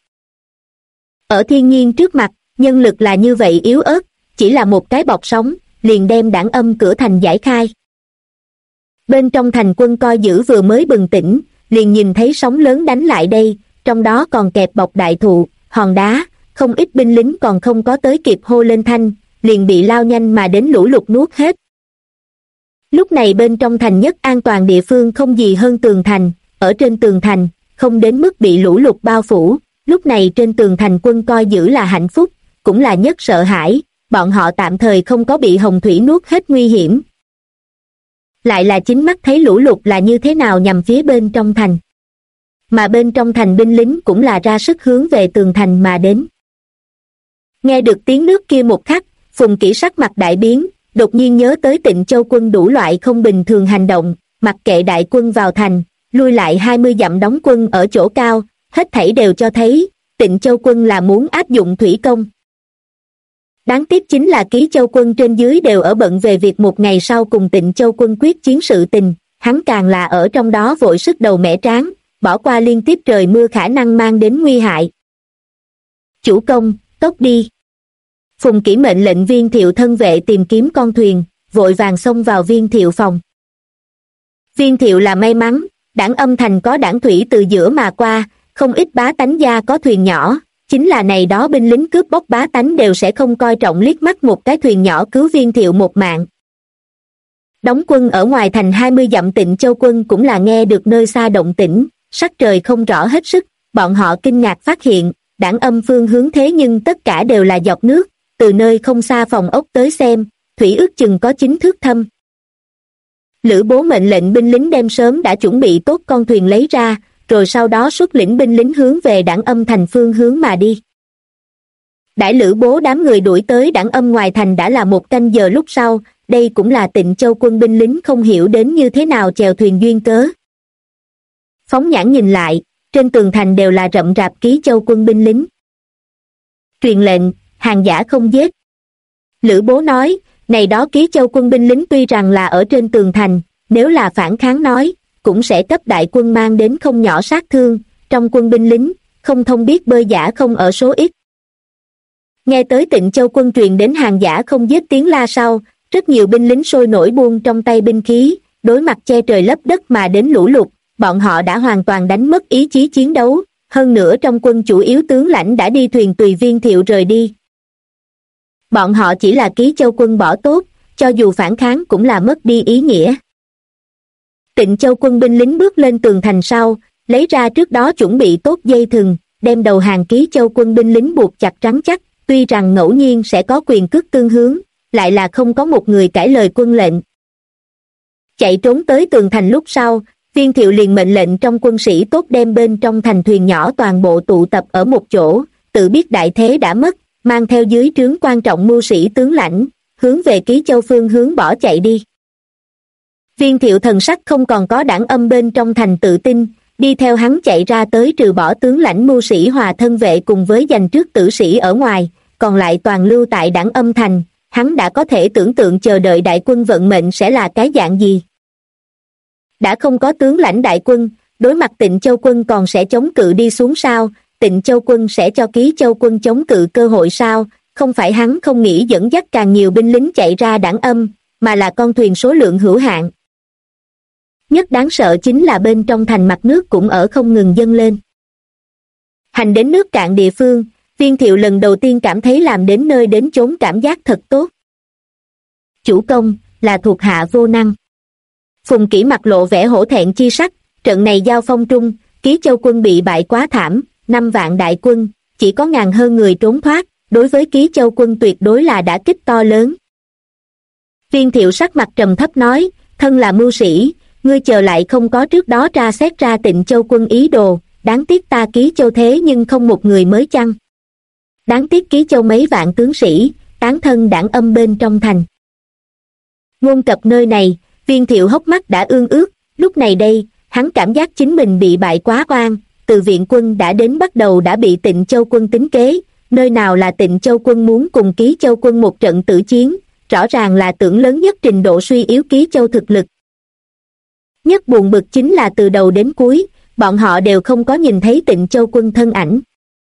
Ở thiên nhiên trước mặt, nhân lực là như vậy yếu ớt, chỉ là một cái bọc sóng, liền đem Đãng Âm cửa thành giải khai. Bên trong thành quân coi giữ vừa mới bừng tỉnh, liền nhìn thấy sóng lớn đánh lại đây, trong đó còn kẹp bọc đại thụ, hòn đá, không ít binh lính còn không có tới kịp hô lên thanh, liền bị lao nhanh mà đến lũ lụt nuốt hết. Lúc này bên trong thành nhất an toàn địa phương không gì hơn tường thành, ở trên tường thành, không đến mức bị lũ lụt bao phủ, lúc này trên tường thành quân coi giữ là hạnh phúc, cũng là nhất sợ hãi, bọn họ tạm thời không có bị hồng thủy nuốt hết nguy hiểm. Lại là chính mắt thấy lũ lụt là như thế nào nhằm phía bên trong thành. Mà bên trong thành binh lính cũng là ra sức hướng về tường thành mà đến. Nghe được tiếng nước kia một khắc, Phùng Kỷ sắc mặt đại biến, đột nhiên nhớ tới Tịnh Châu quân đủ loại không bình thường hành động, mặc kệ đại quân vào thành, lui lại 20 dặm đóng quân ở chỗ cao, hết thảy đều cho thấy, Tịnh Châu quân là muốn áp dụng thủy công. Đáng tiếc chính là Ký Châu quân trên dưới đều ở bận về việc một ngày sau cùng Tịnh Châu quân quyết chiến sự tình, hắn càng là ở trong đó vội sức đầu mẻ tráng, bỏ qua liên tiếp trời mưa khả năng mang đến nguy hại. Chủ công, tốc đi. Phùng Kỷ mệnh lệnh Viên Thiệu thân vệ tìm kiếm con thuyền, vội vàng xông vào Viên Thiệu phòng. Viên Thiệu là may mắn, Đãng Âm thành có đãng thủy từ giữa mà qua, không ít bá tánh gia có thuyền nhỏ, chính là này đó binh lính cướp bóc bá tánh đều sẽ không coi trọng liếc mắt một cái thuyền nhỏ cứu Viên Thiệu một mạng. Đóng quân ở ngoài thành 20 dặm Tịnh Châu quân cũng là nghe được nơi xa động tĩnh, sắc trời không rõ hết sức, bọn họ kinh ngạc phát hiện, Đãng Âm phương hướng thế nhưng tất cả đều là dọc nước, từ nơi không xa phòng ốc tới xem, thủy ước chừng có 9 thước thâm. Lữ Bố mệnh lệnh binh lính đem sớm đã chuẩn bị tốt con thuyền lấy ra, rồi sau đó xuất lĩnh binh lính hướng về Đãng Âm thành phương hướng mà đi. Đãi Lữ Bố đám người đuổi tới Đãng Âm ngoài thành đã là 1 canh giờ lúc sau, đây cũng là Tịnh Châu quân binh lính không hiểu đến như thế nào chèo thuyền duyên cớ. Phóng nhãn nhìn lại, trên tường thành đều là rậm rạp Ký Châu quân binh lính. Truyền lệnh, hàng giả không giết. Lữ Bố nói, này đó Ký Châu quân binh lính tuy rằng là ở trên tường thành, nếu là phản kháng nói, cũng sẽ cấp đại quân mang đến không nhỏ sát thương, trong quân binh lính, không thông biết bơi giả không ở số ít. Nghe tới Tịnh Châu quân truyền đến hàng giả không giết tiếng la sau, rất nhiều binh lính sôi nổi buông trong tay binh khí, đối mặt che trời lấp đất mà đến lũ lụt, bọn họ đã hoàn toàn đánh mất ý chí chiến đấu, hơn nữa trong quân chủ yếu tướng lãnh đã đi thuyền tùy Viên Thiệu rời đi. Bọn họ chỉ là Ký Châu quân bỏ tốt, cho dù phản kháng cũng là mất đi ý nghĩa. Tịnh Châu quân binh lính bước lên tường thành sau, lấy ra trước đó chuẩn bị tốt dây thừng, đem đầu hàng Ký Châu quân binh lính buộc chặt rắn chắc, tuy rằng ngẫu nhiên sẽ có quyền cước tương hướng, lại là không có một người cãi lời quân lệnh. Chạy trốn tới tường thành lúc sau, Viên Thiệu liền mệnh lệnh trong quân sĩ tốt đem bên trong thành thuyền nhỏ toàn bộ tụ tập ở một chỗ, tự biết đại thế đã mất, mang theo dưới trướng quan trọng mưu sĩ tướng lãnh, hướng về Ký Châu phương hướng bỏ chạy đi. Viên Thiệu thần sắc không còn có đảng âm bên trong thành tự tin, đi theo hắn chạy ra tới trừ bỏ tướng lãnh mưu sĩ hòa thân vệ cùng với giành trước tử sĩ ở ngoài, còn lại toàn lưu tại đảng âm thành, hắn đã có thể tưởng tượng chờ đợi đại quân vận mệnh sẽ là cái dạng gì. Đã không có tướng lãnh đại quân, đối mặt Tịnh Châu quân còn sẽ chống cự đi xuống sao, Tịnh Châu quân sẽ cho Ký Châu quân chống cự cơ hội sao, không phải hắn không nghĩ dẫn dắt càng nhiều binh lính chạy ra đảng âm, mà là con thuyền số lượng hữu hạn. Nhất đáng sợ chính là bên trong thành mặt nước cũng ở không ngừng dâng lên. Hành đến nước cạn địa phương, Viên Thiệu lần đầu tiên cảm thấy làm đến nơi đến chốn cảm giác thật tốt. Chủ công, là thuộc hạ vô năng. Phùng Kỷ mặt lộ vẻ hổ thẹn chi sắc, trận này giao phong trung, Ký Châu quân bị bại quá thảm, 5 vạn đại quân, chỉ có ngàn hơn người trốn thoát, đối với Ký Châu quân tuyệt đối là đả kích to lớn. Viên Thiệu sắc mặt trầm thấp nói, thân là mưu sĩ, ngươi chờ lại không có trước đó tra xét ra Tịnh Châu quân ý đồ, đáng tiếc ta Ký Châu thế nhưng không một người mới chăng. Đáng tiếc Ký Châu mấy vạn tướng sĩ, tán thân đảng âm bên trong thành. Ngôn cập nơi này, Viên Thiệu hốc mắt đã ương ướt, lúc này đây, hắn cảm giác chính mình bị bại quá oan, từ viện quân đã đến bắt đầu đã bị Tịnh Châu quân tính kế, nơi nào là Tịnh Châu quân muốn cùng Ký Châu quân một trận tử chiến, rõ ràng là tưởng lớn nhất trình độ suy yếu Ký Châu thực lực. Nhất buồn bực chính là từ đầu đến cuối, bọn họ đều không có nhìn thấy Tịnh Châu quân thân ảnh.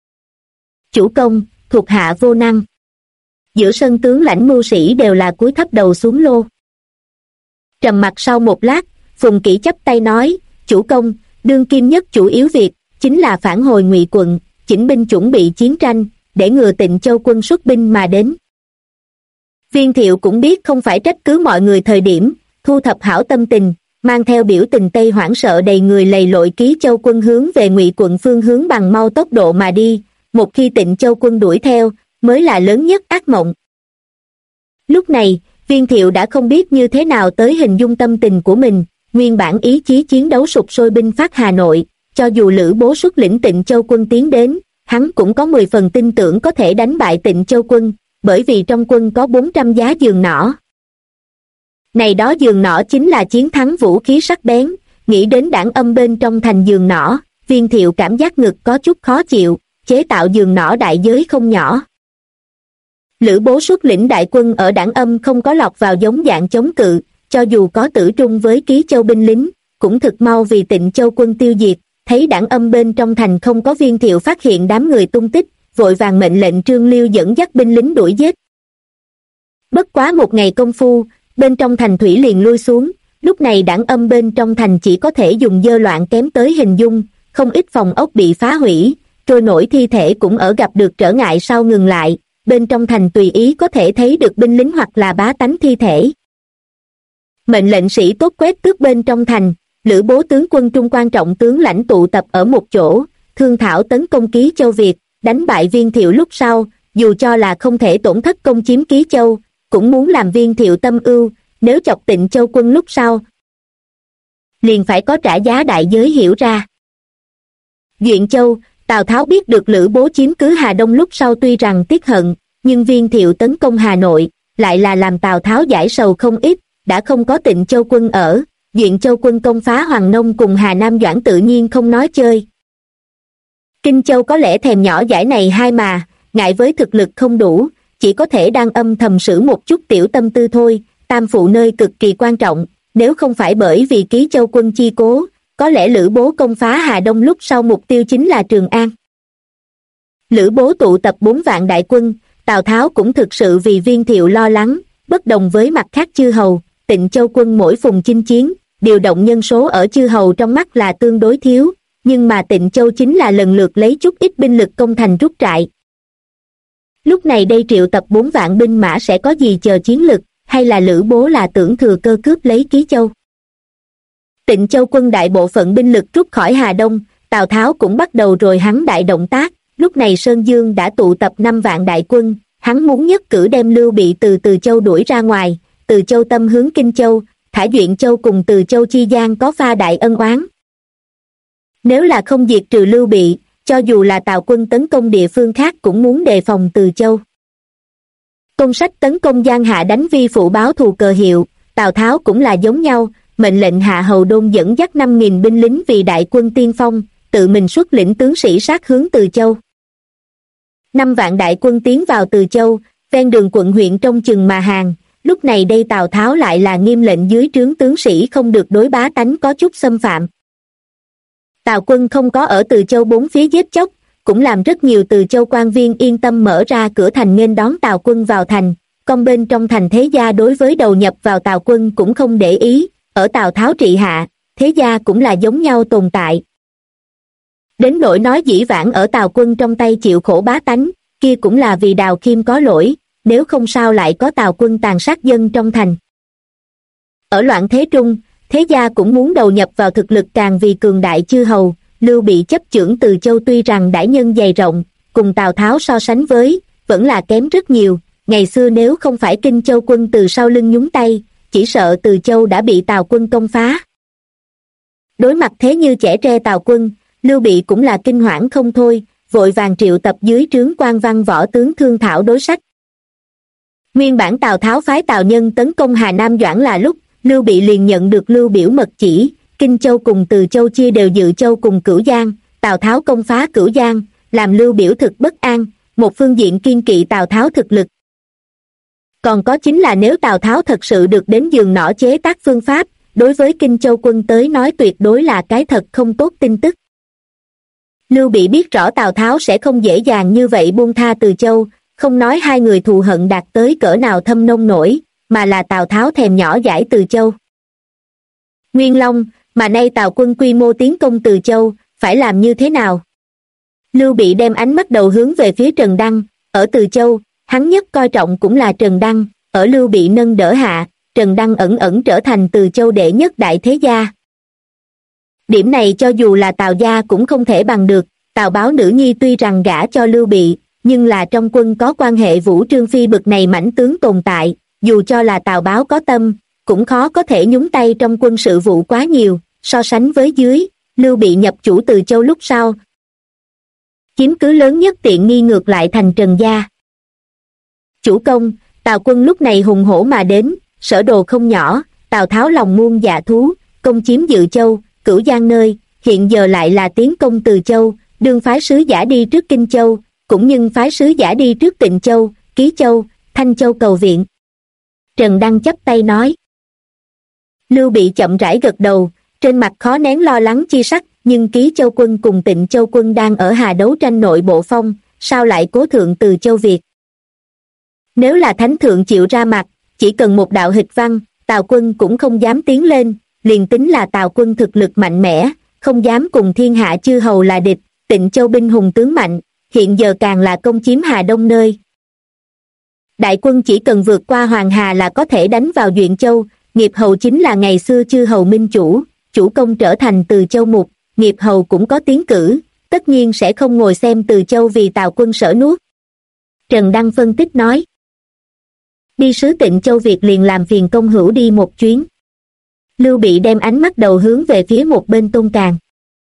Chủ công, thuộc hạ vô năng. Giữa sân tướng lãnh mưu sĩ đều là cúi thấp đầu xuống lô. Trầm mặc sau một lát, Phùng Kỷ chắp tay nói, chủ công, đương kim nhất chủ yếu việc, chính là phản hồi Ngụy quận, chỉnh binh chuẩn bị chiến tranh, để ngừa Tịnh Châu quân xuất binh mà đến. Viên Thiệu cũng biết không phải trách cứ mọi người thời điểm, thu thập hảo tâm tình, mang theo biểu tình Tây hoảng sợ đầy người lầy lội Ký Châu quân hướng về Ngụy quận phương hướng bằng mau tốc độ mà đi, một khi Tịnh Châu quân đuổi theo, mới là lớn nhất ác mộng. Lúc này, Viên Thiệu đã không biết như thế nào tới hình dung tâm tình của mình, nguyên bản ý chí chiến đấu sục sôi binh phát Hà Nội, cho dù Lữ Bố xuất lĩnh Tịnh Châu quân tiến đến, hắn cũng có 10 phần tin tưởng có thể đánh bại Tịnh Châu quân, bởi vì trong quân có 400 giá giường nỏ. Này đó giường nỏ chính là chiến thắng vũ khí sắc bén, nghĩ đến đảng âm bên trong thành giường nỏ, Viên Thiệu cảm giác ngực có chút khó chịu, chế tạo giường nỏ đại giới không nhỏ. Lữ Bố xuất lĩnh đại quân ở đảng âm không có lọt vào giống dạng chống cự, cho dù có tử trung với Ký Châu binh lính, cũng thực mau vì Tịnh Châu quân tiêu diệt, thấy đảng âm bên trong thành không có Viên Thiệu phát hiện đám người tung tích, vội vàng mệnh lệnh Trương Liêu dẫn dắt binh lính đuổi giết. Bất quá một ngày công phu, bên trong thành thủy liền lui xuống, lúc này đảng âm bên trong thành chỉ có thể dùng dơ loạn kém tới hình dung, không ít phòng ốc bị phá hủy, trôi nổi thi thể cũng ở gặp được trở ngại sau ngừng lại, bên trong thành tùy ý có thể thấy được binh lính hoặc là bá tánh thi thể. Mệnh lệnh sĩ tốt quét tước bên trong thành, Lữ Bố tướng quân trung quan trọng tướng lãnh tụ tập ở một chỗ, thương thảo tấn công Ký Châu Việt, đánh bại Viên Thiệu lúc sau, dù cho là không thể tổn thất công chiếm Ký Châu, cũng muốn làm Viên Thiệu tâm ưu, nếu chọc Tịnh Châu quân lúc sau, liền phải có trả giá đại giới hiểu ra. Duyện Châu, Tào Tháo biết được Lữ Bố chiếm cứ Hà Đông lúc sau tuy rằng tiếc hận, nhưng Viên Thiệu tấn công Hà Nội, lại là làm Tào Tháo giải sầu không ít, đã không có Tịnh Châu quân ở, Duyện Châu quân công phá Hoàng Nông cùng Hà Nam Doãn tự nhiên không nói chơi. Kinh Châu có lẽ thèm nhỏ giải này hai mà, ngại với thực lực không đủ, chỉ có thể đang âm thầm sử một chút tiểu tâm tư thôi, tam phụ nơi cực kỳ quan trọng, nếu không phải bởi vì Ký Châu quân chi cố, có lẽ Lữ Bố công phá Hà Đông lúc sau mục tiêu chính là Trường An. Lữ Bố tụ tập 4 vạn đại quân, Tào Tháo cũng thực sự vì Viên Thiệu lo lắng, bất đồng với mặt khác chư hầu, Tịnh Châu quân mỗi phùng chinh chiến, điều động nhân số ở chư hầu trong mắt là tương đối thiếu, nhưng mà Tịnh Châu chính là lần lượt lấy chút ít binh lực công thành rút trại. Lúc này đây triệu tập 4 vạn binh mã sẽ có gì chờ chiến lực, hay là Lữ Bố là tưởng thừa cơ cướp lấy Ký Châu? Tịnh Châu quân đại bộ phận binh lực rút khỏi Hà Đông, Tào Tháo cũng bắt đầu rồi hắn đại động tác. Lúc này Sơn Dương đã tụ tập 5 vạn đại quân, hắn muốn nhất cử đem Lưu Bị từ Từ Châu đuổi ra ngoài, Từ Châu tâm hướng Kinh Châu, Thả Duyện Châu cùng Từ Châu chi gian có pha đại ân oán. Nếu là không diệt trừ Lưu Bị, cho dù là Tào quân tấn công địa phương khác cũng muốn đề phòng Từ Châu. Công sách tấn công Giang Hạ đánh vi phụ báo thù cờ hiệu, Tào Tháo cũng là giống nhau, mệnh lệnh Hạ Hầu Đôn dẫn dắt 5.000 binh lính vì đại quân tiên phong, tự mình xuất lĩnh tướng sĩ sát hướng Từ Châu. 5 vạn đại quân tiến vào Từ Châu, ven đường quận huyện trong chừng mà hàng, lúc này đây Tào Tháo lại là nghiêm lệnh dưới trướng tướng sĩ không được đối bá tánh có chút xâm phạm. Tào quân không có ở Từ Châu bốn phía giết chóc, cũng làm rất nhiều Từ Châu quan viên yên tâm mở ra cửa thành nghênh đón Tào quân vào thành, còn bên trong thành thế gia đối với đầu nhập vào Tào quân cũng không để ý, ở Tào Tháo trị hạ, thế gia cũng là giống nhau tồn tại. Đến nỗi nói dĩ vãng ở Tào quân trong tay chịu khổ bá tánh, kia cũng là vì Đào Khiêm có lỗi, nếu không sao lại có Tào quân tàn sát dân trong thành. Ở loạn thế trung, thế gia cũng muốn đầu nhập vào thực lực càng vì cường đại chư hầu, Lưu Bị chấp chưởng Từ Châu tuy rằng đại nhân dày rộng, cùng Tào Tháo so sánh với, vẫn là kém rất nhiều, ngày xưa nếu không phải Kinh Châu quân từ sau lưng nhúng tay, chỉ sợ Từ Châu đã bị Tào quân công phá. Đối mặt thế như trẻ tre Tào quân, Lưu Bị cũng là kinh hoảng không thôi, vội vàng triệu tập dưới trướng quan văn võ tướng thương thảo đối sách. Nguyên bản Tào Tháo phái Tào Nhân tấn công Hà Nam Doãn là lúc, Lưu Bị liền nhận được Lưu Biểu mật chỉ, Kinh Châu cùng Từ Châu chia đều Dự Châu cùng Cửu Giang, Tào Tháo công phá Cửu Giang, làm Lưu Biểu thực bất an, một phương diện kiên kỵ Tào Tháo thực lực. Còn có chính là nếu Tào Tháo thật sự được đến giường nỏ chế tác phương pháp, đối với Kinh Châu quân tới nói tuyệt đối là cái thật không tốt tin tức. Lưu Bị biết rõ Tào Tháo sẽ không dễ dàng như vậy buông tha Từ Châu, không nói hai người thù hận đạt tới cỡ nào thâm nông nổi, mà là Tào Tháo thèm nhỏ dãi Từ Châu. Nguyên Long, mà nay Tào quân quy mô tiến công Từ Châu, phải làm như thế nào? Lưu Bị đem ánh mắt đầu hướng về phía Trần Đăng, ở Từ Châu, hắn nhất coi trọng cũng là Trần Đăng, ở Lưu Bị nâng đỡ hạ, Trần Đăng ẩn ẩn trở thành Từ Châu đệ nhất đại thế gia. Điểm này cho dù là Tào gia cũng không thể bằng được, Tào Báo nữ nhi tuy rằng gả cho Lưu Bị, nhưng là trong quân có quan hệ Vũ Trương Phi bực này mãnh tướng tồn tại, dù cho là Tào Báo có tâm, cũng khó có thể nhúng tay trong quân sự vụ quá nhiều, so sánh với dưới, Lưu Bị nhập chủ Từ Châu lúc sau. Chiếm cứ lớn nhất tiện nghi ngược lại thành Trần gia. Chủ công, Tào quân lúc này hùng hổ mà đến, sở đồ không nhỏ, Tào Tháo lòng muôn dạ thú, công chiếm Dự Châu, Cửu Giang nơi, hiện giờ lại là tiến công Từ Châu, đương phái sứ giả đi trước Kinh Châu, cũng nhưng phái sứ giả đi trước Tịnh Châu, Ký Châu, Thanh Châu cầu viện. Trần Đăng chắp tay nói. Lưu Bị chậm rãi gật đầu, trên mặt khó nén lo lắng chi sắc, nhưng Ký Châu quân cùng Tịnh Châu quân đang ở Hà đấu tranh nội bộ phong, sao lại cố thượng Từ Châu việc? Nếu là Thánh Thượng chịu ra mặt, chỉ cần một đạo hịch văn, Tào quân cũng không dám tiến lên, liền tính là Tào quân thực lực mạnh mẽ, không dám cùng thiên hạ chư hầu là địch, Tịnh Châu binh hùng tướng mạnh, hiện giờ càng là công chiếm Hà Đông nơi. Đại quân chỉ cần vượt qua Hoàng Hà là có thể đánh vào Duyện Châu, Nghiệp Hầu chính là ngày xưa chư hầu minh chủ, chủ công trở thành Từ Châu mục, Nghiệp Hầu cũng có tiến cử, tất nhiên sẽ không ngồi xem Từ Châu vì Tào quân sở nuốt. Trần Đăng phân tích nói. Đi sứ Tịnh Châu việc liền làm phiền công hữu đi một chuyến. Lưu Bị đem ánh mắt đầu hướng về phía một bên Tôn Càn.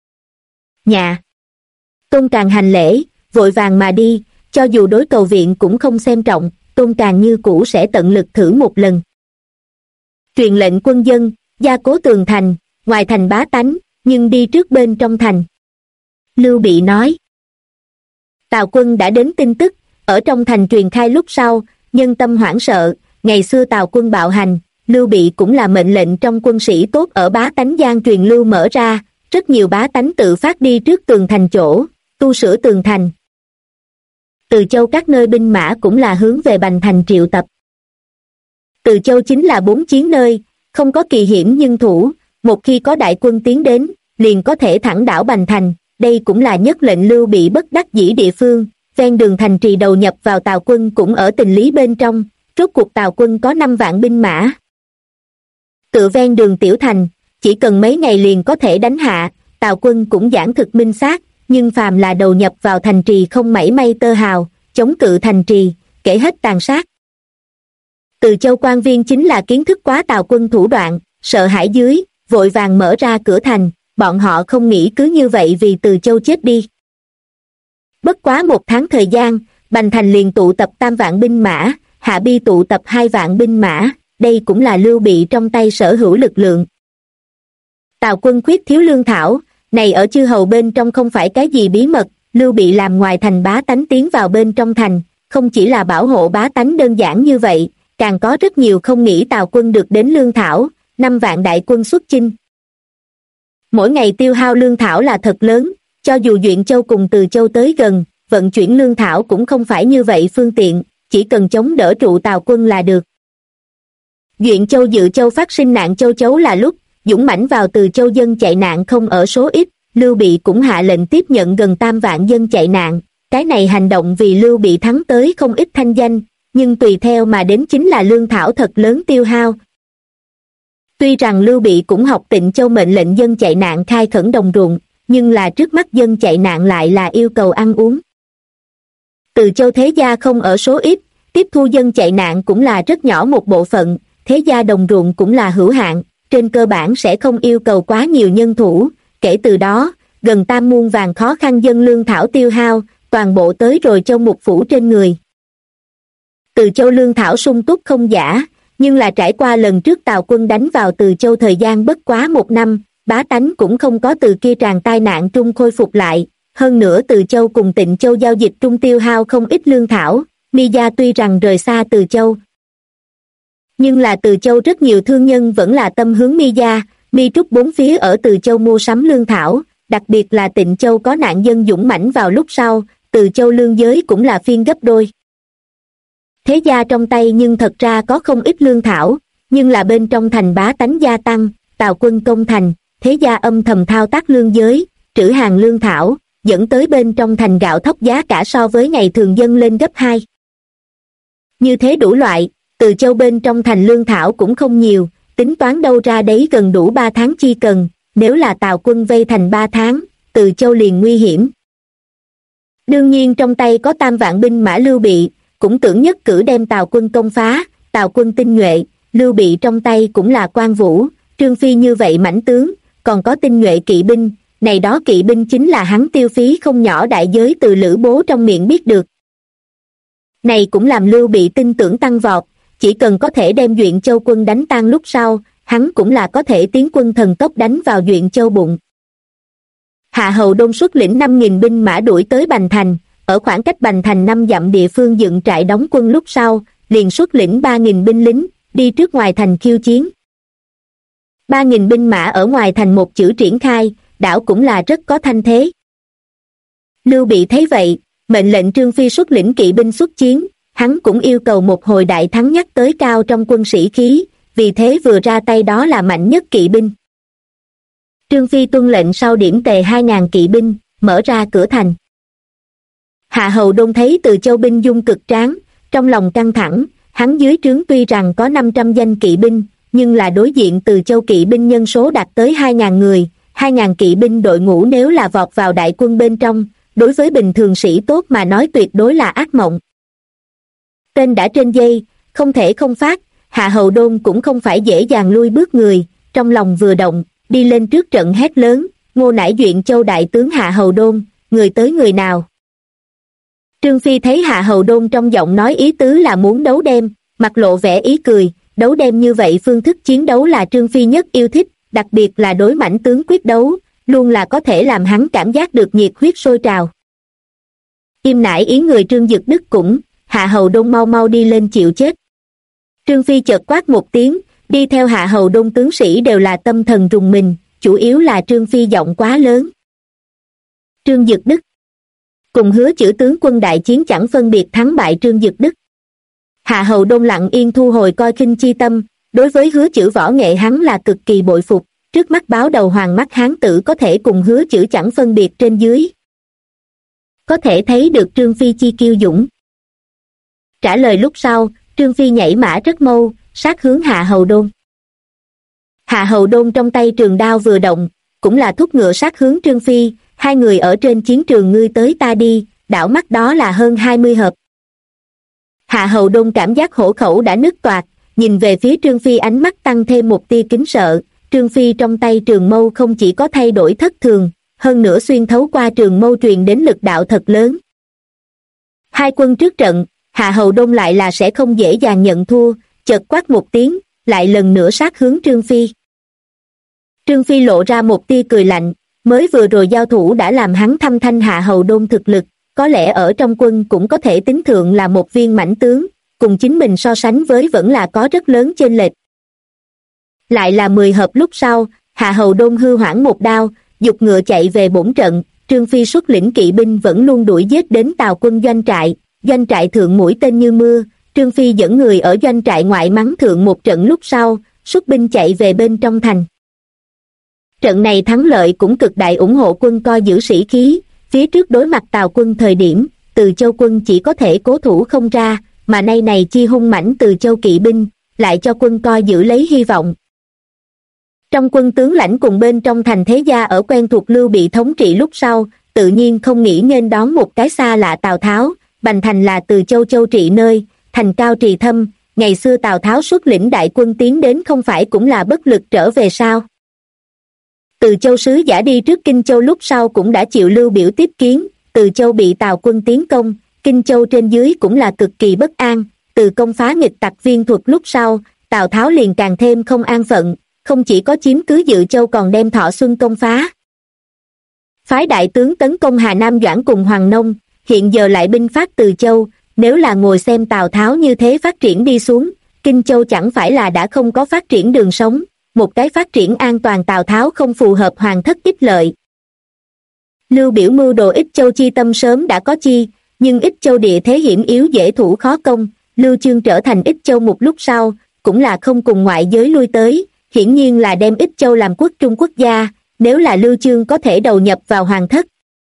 Nhà. Tôn Càn hành lễ, vội vàng mà đi, cho dù đối cầu viện cũng không xem trọng, Tôn Càn như cũ sẽ tận lực thử một lần. Truyền lệnh quân dân, gia cố tường thành, ngoài thành bá tánh, nhưng đi trước bên trong thành. Lưu Bị nói. Tào quân đã đến tin tức, ở trong thành truyền khai lúc sau, nhân tâm hoảng sợ, ngày xưa Tào quân bạo hành, Lưu Bị cũng là mệnh lệnh trong quân sĩ tốt ở bá tánh gian truyền lưu mở ra, rất nhiều bá tánh tự phát đi trước tường thành chỗ, tu sửa tường thành. Từ Châu các nơi binh mã cũng là hướng về Bành Thành triệu tập. Từ Châu chính là bốn chiến nơi, không có kỳ hiểm nhưng thủ, một khi có đại quân tiến đến, liền có thể thẳng đảo Bành Thành, đây cũng là nhất lệnh Lưu Bị bất đắc dĩ địa phương, ven đường thành trì đầu nhập vào Tào quân cũng ở tình lý bên trong, rốt cuộc Tào quân có 5 vạn binh mã. Tựa ven đường tiểu thành, chỉ cần mấy ngày liền có thể đánh hạ, Tào quân cũng giảng thực minh xác, nhưng phàm là đầu nhập vào thành trì không mảy may tơ hào, chống cự thành trì, kể hết tàn sát. Từ Châu quan viên chính là kiến thức quá Tào quân thủ đoạn, sợ hãi dưới, vội vàng mở ra cửa thành, bọn họ không nghĩ cứ như vậy vì Từ Châu chết đi. Bất quá 1 tháng thời gian, Bành Thành liền tụ tập 3 vạn binh mã, Hạ Bi tụ tập 2 vạn binh mã, đây cũng là Lưu Bị trong tay sở hữu lực lượng. Tào quân khuyết thiếu lương thảo, này ở chư hầu bên trong không phải cái gì bí mật, Lưu Bị làm ngoài thành bá tánh tiến vào bên trong thành, không chỉ là bảo hộ bá tánh đơn giản như vậy, càng có rất nhiều không nghĩ Tào quân được đến lương thảo, 5 vạn đại quân xuất chinh. Mỗi ngày tiêu hao lương thảo là thật lớn, cho dù Duyện Châu cùng Từ Châu tới gần, vận chuyển lương thảo cũng không phải như vậy phương tiện, chỉ cần chống đỡ trụ Tào quân là được. Duyện Châu Dự Châu phát sinh nạn châu chấu là lúc, dũng mãnh vào Từ Châu dân chạy nạn không ở số ít, Lưu Bị cũng hạ lệnh tiếp nhận gần 3 vạn dân chạy nạn, cái này hành động vì Lưu Bị thắng tới không ít thanh danh, nhưng tùy theo mà đến chính là lương thảo thật lớn tiêu hao. Tuy rằng Lưu Bị cũng học Tịnh Châu mệnh lệnh dân chạy nạn khai khẩn đồng ruộng, nhưng là trước mắt dân chạy nạn lại là yêu cầu ăn uống. Từ Châu thế gia không ở số ít, tiếp thu dân chạy nạn cũng là rất nhỏ một bộ phận, thế gia đồng ruộng cũng là hữu hạn, trên cơ bản sẽ không yêu cầu quá nhiều nhân thủ, kể từ đó, gần 3 muôn vàng khó khăn dân lương thảo tiêu hao, toàn bộ tới rồi Châu Mục Phủ trên người. Từ Châu lương thảo sung túc không giả, nhưng là trải qua lần trước Tào quân đánh vào Từ Châu thời gian bất quá 1 năm, bá tánh cũng không có từ kia tràn tai nạn trung khôi phục lại, hơn nữa Từ Châu cùng Tịnh Châu giao dịch trung tiêu hao không ít lương thảo, Mi gia tuy rằng rời xa Từ Châu, nhưng là Từ Châu rất nhiều thương nhân vẫn là tâm hướng Mi gia, Mi trúc 4 phía ở Từ Châu mua sắm lương thảo, đặc biệt là Tịnh Châu có nạn dân dũng mãnh vào lúc sau, Từ Châu lương giới cũng là phiên gấp đôi. Thế gia trong tay nhưng thật ra có không ít lương thảo, nhưng là bên trong thành bá tánh gia tăng, Tào quân công thành, thế gia âm thầm thao tác lương giới, trữ hàng lương thảo, dẫn tới bên trong thành gạo thóc giá cả so với ngày thường dâng lên gấp 2. Như thế đủ loại, Từ Châu bên trong thành lương thảo cũng không nhiều, tính toán đâu ra đấy gần đủ 3 tháng chi cần, nếu là Tào quân vây thành 3 tháng, Từ Châu liền nguy hiểm. Đương nhiên trong tay có 3 vạn binh mã Lưu Bị, cũng tưởng nhất cử đem Tào quân công phá, Tào quân tinh nhuệ, Lưu Bị trong tay cũng là Quan Vũ, Trương Phi như vậy mãnh tướng, còn có tinh nhuệ kỵ binh, này đó kỵ binh chính là hắn tiêu phí không nhỏ đại giới từ Lữ Bố trong miệng biết được. Này cũng làm Lưu Bị tin tưởng tăng vọt, chỉ cần có thể đem Duyện Châu quân đánh tan lúc sau, hắn cũng là có thể tiến quân thần tốc đánh vào Duyện Châu bụng. Hạ Hầu Đôn xuất lĩnh 5.000 binh mã đuổi tới Bành Thành, ở khoảng cách Bành Thành 5 dặm địa phương dựng trại đóng quân lúc sau, liền xuất lĩnh 3.000 binh lính, đi trước ngoài thành khiêu chiến. 3.000 binh mã ở ngoài thành một chữ triển khai, đảo cũng là rất có thanh thế. Lưu Bị thấy vậy, mệnh lệnh Trương Phi xuất lĩnh kỵ binh xuất chiến, hắn cũng yêu cầu một hồi đại thắng nhắc tới cao trong quân sĩ khí, vì thế vừa ra tay đó là mạnh nhất kỵ binh. Trương Phi tuân lệnh sau điểm tề 2.000 kỵ binh, mở ra cửa thành. Hạ Hầu Đôn thấy Từ Châu binh dung cực tráng, trong lòng căng thẳng, hắn dưới trướng tuy rằng có 500 danh kỵ binh, nhưng là đối diện Từ Châu kỵ binh nhân số đạt tới 2.000 người, 2.000 kỵ binh đội ngũ nếu là vọt vào đại quân bên trong, đối với bình thường sĩ tốt mà nói tuyệt đối là ác mộng. Tên đã trên dây, không thể không phát, Hạ Hầu Đôn cũng không phải dễ dàng lui bước người, trong lòng vừa động, đi lên trước trận hét lớn, Ngô nải Duyện Châu đại tướng Hạ Hầu Đôn, người tới người nào. Trương Phi thấy Hạ Hầu Đôn trong giọng nói ý tứ là muốn đấu đem, mặt lộ vẻ ý cười, đấu đem như vậy phương thức chiến đấu là Trương Phi nhất yêu thích, đặc biệt là đối mãnh tướng quyết đấu, luôn là có thể làm hắn cảm giác được nhiệt huyết sôi trào. Im nải ý người Trương Dực Đức cũng, Hạ Hầu Đôn mau mau đi lên chịu chết. Trương Phi chợt quát một tiếng, đi theo Hạ Hầu Đôn tướng sĩ đều là tâm thần rùng mình, chủ yếu là Trương Phi giọng quá lớn. Trương Dực Đức cùng Hứa Chử tướng quân đại chiến chẳng phân biệt thắng bại Trương Dực Đức. Hạ Hầu Đôn lặng yên thu hồi coi khinh chi tâm, đối với Hứa Chử võ nghệ hắn là cực kỳ bội phục, trước mắt báo đầu hoàng mắt hán tử có thể cùng Hứa Chử chẳng phân biệt trên dưới. Có thể thấy được Trương Phi chi kiêu dũng. Trả lời lúc sau, Trương Phi nhảy mã rất mâu, sát hướng Hạ Hầu Đôn. Hạ Hầu Đôn trong tay trường đao vừa động, cũng là thúc ngựa sát hướng Trương Phi, hai người ở trên chiến trường ngươi tới ta đi, đảo mắt đó là hơn 20 hợp. Hạ Hầu Đôn cảm giác hổ khẩu đã nứt toạc, nhìn về phía Trương Phi ánh mắt tăng thêm một tia kính sợ. Trương Phi trong tay trường mâu không chỉ có thay đổi thất thường, hơn nữa xuyên thấu qua trường mâu truyền đến lực đạo thật lớn. Hai quân trước trận, Hạ Hầu Đôn lại là sẽ không dễ dàng nhận thua, chợt quát một tiếng, lại lần nữa sát hướng Trương Phi. Trương Phi lộ ra một tia cười lạnh, mới vừa rồi giao thủ đã làm hắn thăm thanh Hạ Hầu Đôn thực lực, có lẽ ở trong quân cũng có thể tính thượng là một viên mãnh tướng, cùng chính mình so sánh với vẫn là có rất lớn chênh lệch. Lại là 10 hợp lúc sau, Hạ Hầu Đôn hư hoảng một đao, giục ngựa chạy về bổn trận. Trương Phi xuất lĩnh kỵ binh vẫn luôn đuổi giết đến Tào quân doanh trại thượng mũi tên như mưa. Trương Phi dẫn người ở doanh trại ngoại mắng thượng một trận lúc sau, xuất binh chạy về bên trong thành. Trận này thắng lợi cũng cực đại ủng hộ quân coi giữ sĩ khí, phía trước đối mặt Tào quân thời điểm, Từ Châu quân chỉ có thể cố thủ không ra, mà nay này chi hung mãnh Từ Châu kỵ binh, lại cho quân coi giữ lấy hy vọng. Trong quân tướng lãnh cùng bên trong thành thế gia ở quen thuộc Lưu Bị thống trị lúc sau, tự nhiên không nghĩ nghênh đón một cái xa lạ Tào Tháo. Bành thành là Từ Châu châu trị nơi, thành cao trì thâm, ngày xưa Tào Tháo xuất lĩnh đại quân tiến đến không phải cũng là bất lực trở về sao. Từ Châu sứ giả đi trước Kinh Châu lúc sau cũng đã chịu Lưu Biểu tiếp kiến. Từ Châu bị Tào quân tiến công, Kinh Châu trên dưới cũng là cực kỳ bất an. Từ công phá nghịch tặc viên thuật lúc sau, Tào Tháo liền càng thêm không an phận, không chỉ có chiếm cứ Dự Châu còn đem Thọ Xuân công phá. Phái đại tướng tấn công Hà Nam Doãn cùng Hoàng Nông, hiện giờ lại binh phát Từ Châu. Nếu là ngồi xem Tào Tháo như thế phát triển đi xuống, Kinh Châu chẳng phải là đã không có phát triển đường sống, một cái phát triển an toàn Tào Tháo không phù hợp hoàng thất ích lợi. Lưu Biểu mưu đồ Ích Châu chi tâm sớm đã có chi, nhưng Ích Châu địa thế hiểm yếu dễ thủ khó công. Lưu Chương trở thành Ích Châu một lúc sau, cũng là không cùng ngoại giới lui tới, hiển nhiên là đem Ích Châu làm quốc trung quốc gia. Nếu là Lưu Chương có thể đầu nhập vào hoàng thất,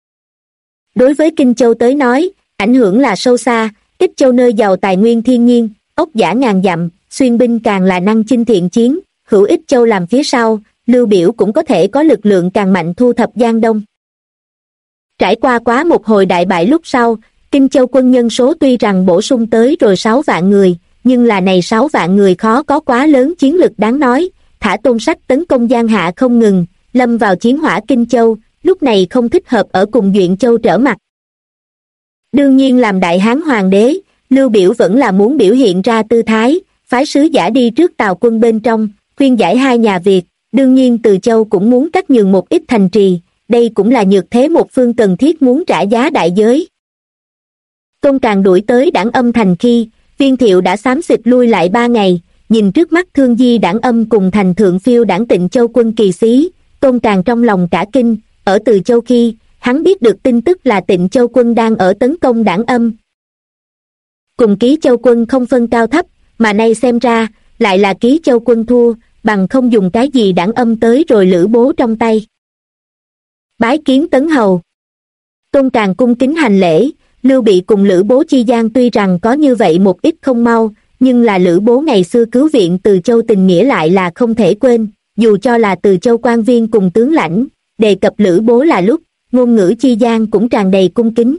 đối với Kinh Châu tới nói, ảnh hưởng là sâu xa. Ích Châu nơi giàu tài nguyên thiên nhiên, ốc dã ngàn dặm, xuyên binh càng là năng chinh thiện chiến, hữu Ích Châu làm phía sau, Lưu Biểu cũng có thể có lực lượng càng mạnh thu thập Giang Đông. Trải qua quá một hồi đại bại lúc sau, Kinh Châu quân nhân số tuy rằng bổ sung tới rồi 6 vạn người, nhưng là này 6 vạn người khó có quá lớn chiến lực đáng nói. Thả Tôn Sách tấn công Giang Hạ không ngừng, lâm vào chiến hỏa Kinh Châu, lúc này không thích hợp ở cùng Duyện Châu trở mặt. Đương nhiên làm Đại Hán Hoàng đế, Lưu Biểu vẫn là muốn biểu hiện ra tư thái, phái sứ giả đi trước Tào quân bên trong, khuyên giải hai nhà Việt. Đương nhiên Từ Châu cũng muốn cắt nhường một ít thành trì, đây cũng là nhược thế một phương cần thiết muốn trả giá đại giới. Tôn Càng đuổi tới Đảng Âm thành khi, Viên Thiệu đã xám xịt lui lại 3 ngày, nhìn trước mắt Thương Di Đảng Âm cùng thành thượng phiêu Đảng Tịnh Châu quân kỳ xí, Tôn Càng trong lòng cả kinh. Ở Từ Châu khi, hắn biết được tin tức là Tịnh Châu quân đang ở tấn công Đảng Âm, cùng Ký Châu quân không phân cao thấp, mà nay xem ra, lại là Ký Châu quân thua, bằng không dùng cái gì Đảng Âm tới rồi Lữ Bố trong tay. Bái kiến Tấn Hầu. Tôn Càng cung kính hành lễ. Lưu Bị cùng Lữ Bố chi gian tuy rằng có như vậy một ít không mau, nhưng là Lữ Bố ngày xưa cứu viện Từ Châu tình nghĩa lại là không thể quên. Dù cho là Từ Châu quan viên cùng tướng lãnh, đề cập Lữ Bố là lúc, ngôn ngữ chi gian cũng tràn đầy cung kính.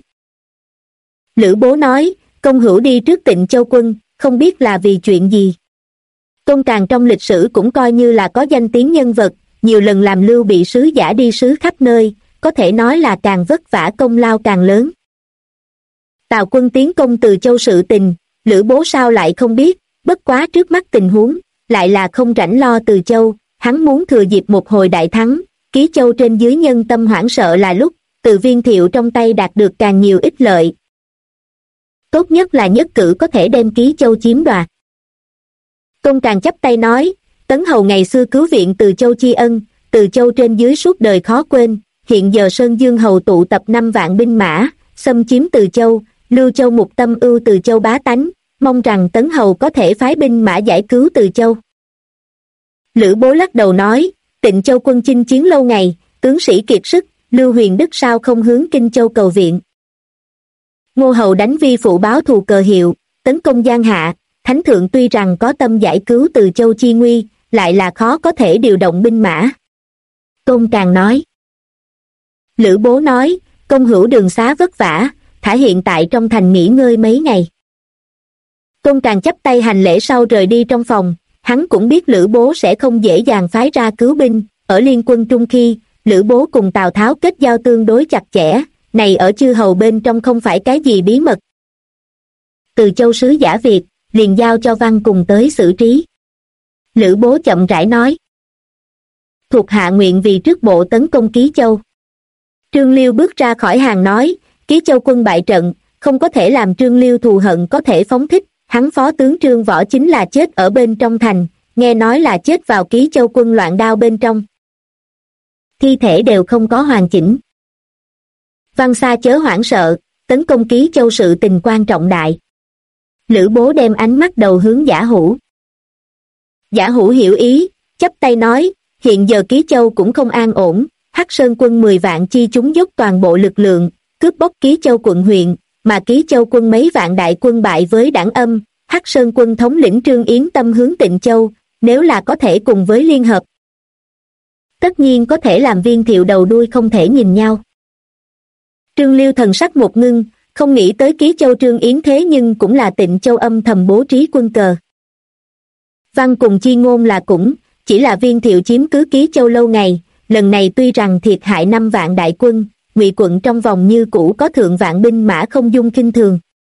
Lữ Bố nói, công hữu đi trước Tịnh Châu quân, không biết là vì chuyện gì. Tôn Càng trong lịch sử cũng coi như là có danh tiếng nhân vật, nhiều lần làm Lưu Bị sứ giả đi sứ khắp nơi, có thể nói là càng vất vả công lao càng lớn. Tào quân tiến công Từ Châu sự tình, Lữ Bố sao lại không biết, bất quá trước mắt tình huống, lại là không rảnh lo Từ Châu, hắn muốn thừa dịp một hồi đại thắng, Ký Châu trên dưới nhân tâm hoảng sợ là lúc, từ Viên Thiệu trong tay đạt được càng nhiều ích lợi. Tốt nhất là nhất cử có thể đem Ký Châu chiếm đoạt. Tôn Càng chắp tay nói, Tấn Hầu ngày xưa cứu viện Từ Châu tri ân, Từ Châu trên dưới suốt đời khó quên, hiện giờ Sơn Dương Hầu tụ tập 5 vạn binh mã, xâm chiếm Từ Châu, Lưu Châu mục tâm ưu Từ Châu bá tánh, mong rằng Tấn Hầu có thể phái binh mã giải cứu Từ Châu. Lữ Bố lắc đầu nói, Tịnh Châu quân chinh chiến lâu ngày, tướng sĩ kiệt sức, Lưu Huyền Đức sao không hướng Kinh Châu cầu viện. Ngô Hầu đánh vi phụ báo thù cờ hiệu, tấn công Giang Hạ, Thánh Thượng tuy rằng có tâm giải cứu Từ Châu chi nguy, lại là khó có thể điều động binh mã. Tôn Càng nói. Lữ Bố nói, công hữu đường xá vất vả, thả hiện tại trong thành nghỉ ngơi mấy ngày. Tôn Càng chắp tay hành lễ sau rời đi trong phòng, hắn cũng biết Lữ Bố sẽ không dễ dàng phái ra cứu binh, ở liên quân trung khi, Lữ Bố cùng Tào Tháo kết giao tương đối chặt chẽ, này ở chư hầu bên trong không phải cái gì bí mật. Từ Châu sứ giả Việt, liền giao cho Văn cùng tới xử trí. Lữ Bố chậm rãi nói. Thuộc hạ nguyện vì trước bộ tấn công Ký Châu. Trương Liêu bước ra khỏi hàng nói, Ký Châu quân bại trận, không có thể làm Trương Liêu thù hận có thể phóng thích, hắn phó tướng Trương Võ chính là chết ở bên trong thành, nghe nói là chết vào Ký Châu quân loạn đao bên trong. Thi thể đều không có hoàn chỉnh. Văn Sa chớ hoảng sợ, tấn công Ký Châu sự tình quan trọng đại. Lữ Bố đem ánh mắt đầu hướng Giả Hữu. Giả Hữu hiểu ý, chắp tay nói, hiện giờ Ký Châu cũng không an ổn, Hắc Sơn quân 10 vạn chi chúng dốc toàn bộ lực lượng, cướp bóc Ký Châu quận huyện, mà Ký Châu quân mấy vạn đại quân bại với Đảng Âm, Hắc Sơn quân thống lĩnh Trương Yến tâm hướng Tịnh Châu, nếu là có thể cùng với liên hợp. Tất nhiên có thể làm Viên Thiệu đầu đuôi không thể nhìn nhau. Trương Liêu thần sắc một ngưng, không nghĩ tới Ký Châu Trương Yến thế nhưng cũng là Tịnh Châu âm thầm bố trí quân cờ. Văn cùng chi ngôn là cũng, chỉ là Viên Thiệu chiếm cứ Ký Châu lâu ngày, lần này tuy rằng thiệt hại 5 vạn đại quân, Ngụy quận trong vòng như cũ có thượng vạn binh mã không dung khinh thường.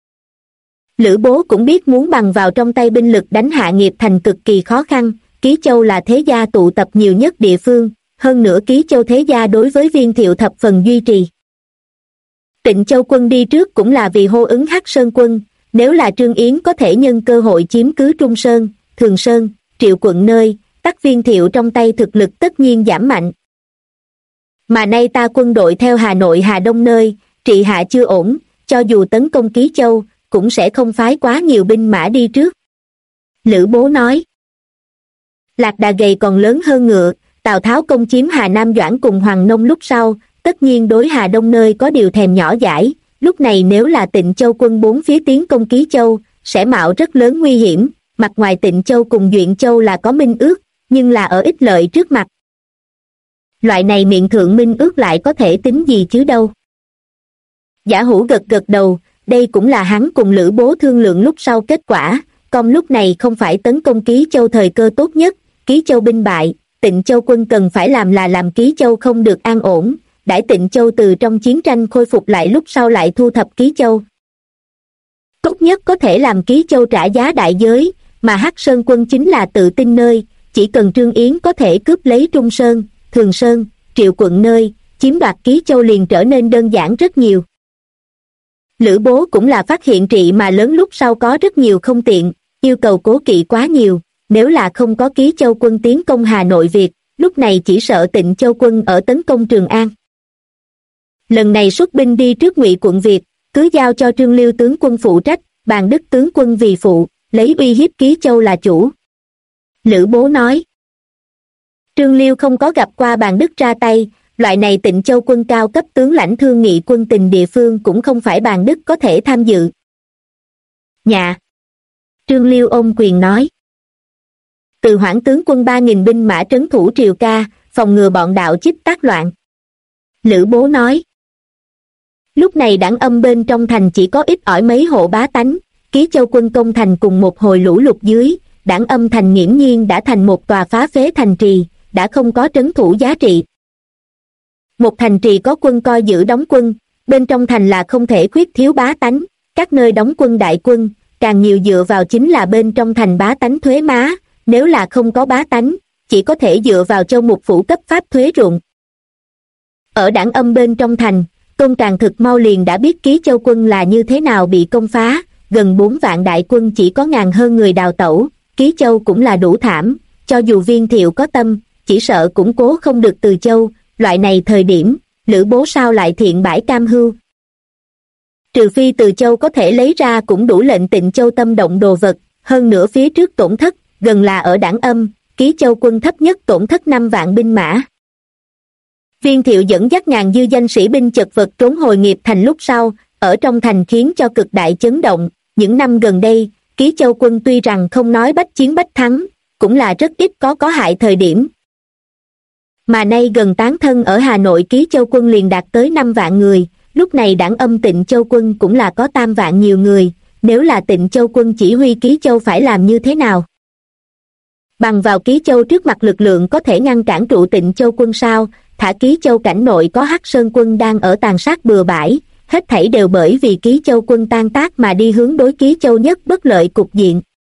Lữ Bố cũng biết muốn bằng vào trong tay binh lực đánh Hạ Nghiệp Thành cực kỳ khó khăn, Ký Châu là thế gia tụ tập nhiều nhất địa phương, hơn nữa Ký Châu thế gia đối với Viên Thiệu thập phần duy trì. Tịnh Châu quân đi trước cũng là vì hô ứng Hắc Sơn quân, nếu là Trương Yến có thể nhân cơ hội chiếm cứ Trung Sơn, Thường Sơn, Triệu quận nơi, tắc Viên Thiệu trong tay thực lực tất nhiên giảm mạnh. Mà nay ta quân đội theo Hà Nội Hà Đông nơi, trị hạ chưa ổn, cho dù tấn công Ký Châu, cũng sẽ không phái quá nhiều binh mã đi trước. Lữ Bố nói. Lạc đà gầy còn lớn hơn ngựa, Tào Tháo công chiếm Hà Nam Doãn cùng Hoàng Nông lúc sau, tất nhiên đối Hà Đông nơi có điều thèm nhỏ dãi, lúc này nếu là Tịnh Châu quân bốn phía tiến công Ký Châu, sẽ mạo rất lớn nguy hiểm, mặt ngoài Tịnh Châu cùng Duyện Châu là có minh ước, nhưng là ở ích lợi trước mặt. Loại này miệng thượng minh ước lại có thể tính gì chứ đâu. Giả Hữu gật gật đầu, đây cũng là hắn cùng Lữ Bố thương lượng lúc sau kết quả, còn lúc này không phải tấn công Ký Châu thời cơ tốt nhất, Ký Châu binh bại, Tịnh Châu quân cần phải làm là làm Ký Châu không được an ổn, đãi Tịnh Châu từ trong chiến tranh khôi phục lại lúc sau lại thu thập Ký Châu. Tốt nhất có thể làm Ký Châu trả giá đại giới, mà Hắc Sơn quân chính là tự tin nơi, chỉ cần Trương Yến có thể cướp lấy Trung Sơn, Thường Sơn, Triệu quận nơi, chiếm đoạt Ký Châu liền trở nên đơn giản rất nhiều. Lữ Bố cũng là phát hiện trị mà lớn lúc sau có rất nhiều không tiện, yêu cầu cố kỵ quá nhiều, nếu là không có Ký Châu quân tiến công Hà Nội Việt, lúc này chỉ sợ Tịnh Châu quân ở tấn công Trường An. Lần này xuất binh đi trước Ngụy quận Việt, cứ giao cho Trương Liêu tướng quân phụ trách, Bàn Đức tướng quân vì phụ, lấy uy hiếp Ký Châu là chủ. Lữ Bố nói. Trương Liêu không có gặp qua Bàn Đức ra tay, loại này Tịnh Châu quân cao cấp tướng lãnh thương nghị quân tình địa phương cũng không phải Bàn Đức có thể tham dự. Dạ. Trương Liêu ôm quyền nói. Từ Hoãn tướng quân 3.000 binh mã trấn thủ Triều Ca, phòng ngừa bọn đạo chích tác loạn. Lữ Bố nói. Lúc này Đảng Âm bên trong thành chỉ có ít ỏi mấy hộ bá tánh, Ký Châu quân công thành cùng một hồi lũ lụt dưới, Đảng Âm thành nghiễm nhiên đã thành một tòa phá phế thành trì, đã không có trấn thủ giá trị. Một thành trì có quân coi giữ đóng quân, bên trong thành là không thể khuyết thiếu bá tánh, các nơi đóng quân đại quân, càng nhiều dựa vào chính là bên trong thành bá tánh thuế má, nếu là không có bá tánh, chỉ có thể dựa vào châu mục phủ cấp pháp thuế ruộng. Ở Đảng Âm bên trong thành, Tôn Càng thực mau liền đã biết Ký Châu quân là như thế nào bị công phá, gần 4 vạn đại quân chỉ có ngàn hơn người đào tẩu, Ký Châu cũng là đủ thảm, cho dù Viên Thiệu có tâm, chỉ sợ củng cố không được Từ Châu, loại này thời điểm, Lữ Bố sao lại thiện bãi cam hưu. trừ phi Từ Châu có thể lấy ra cũng đủ lệnh Tịnh Châu tâm động đồ vật, hơn nữa phía trước tổn thất, gần là ở Đảng Âm, Ký Châu quân thấp nhất tổn thất 5 vạn binh mã. Viên Thiệu dẫn dắt ngàn dư danh sĩ binh chật vật trốn hồi Nghiệp Thành lúc sau, ở trong thành khiến cho cực đại chấn động. Những năm gần đây, Ký Châu quân tuy rằng không nói bách chiến bách thắng, cũng là rất ít có hại thời điểm. Mà nay gần tán thân ở Hà Nội Ký Châu quân liền đạt tới 5 vạn người, lúc này Đảng Âm Tịnh Châu quân cũng là có 3 vạn nhiều người, nếu là Tịnh Châu quân chỉ huy Ký Châu phải làm như thế nào? Bằng vào Ký Châu trước mặt lực lượng có thể ngăn cản trụ Tịnh Châu quân sao? Thả Ký Châu cảnh nội có Hắc Sơn quân đang ở tàn sát bừa bãi, hết thảy đều bởi vì Ký Châu quân tan tác mà đi hướng đối Ký Châu nhất bất lợi cục diện.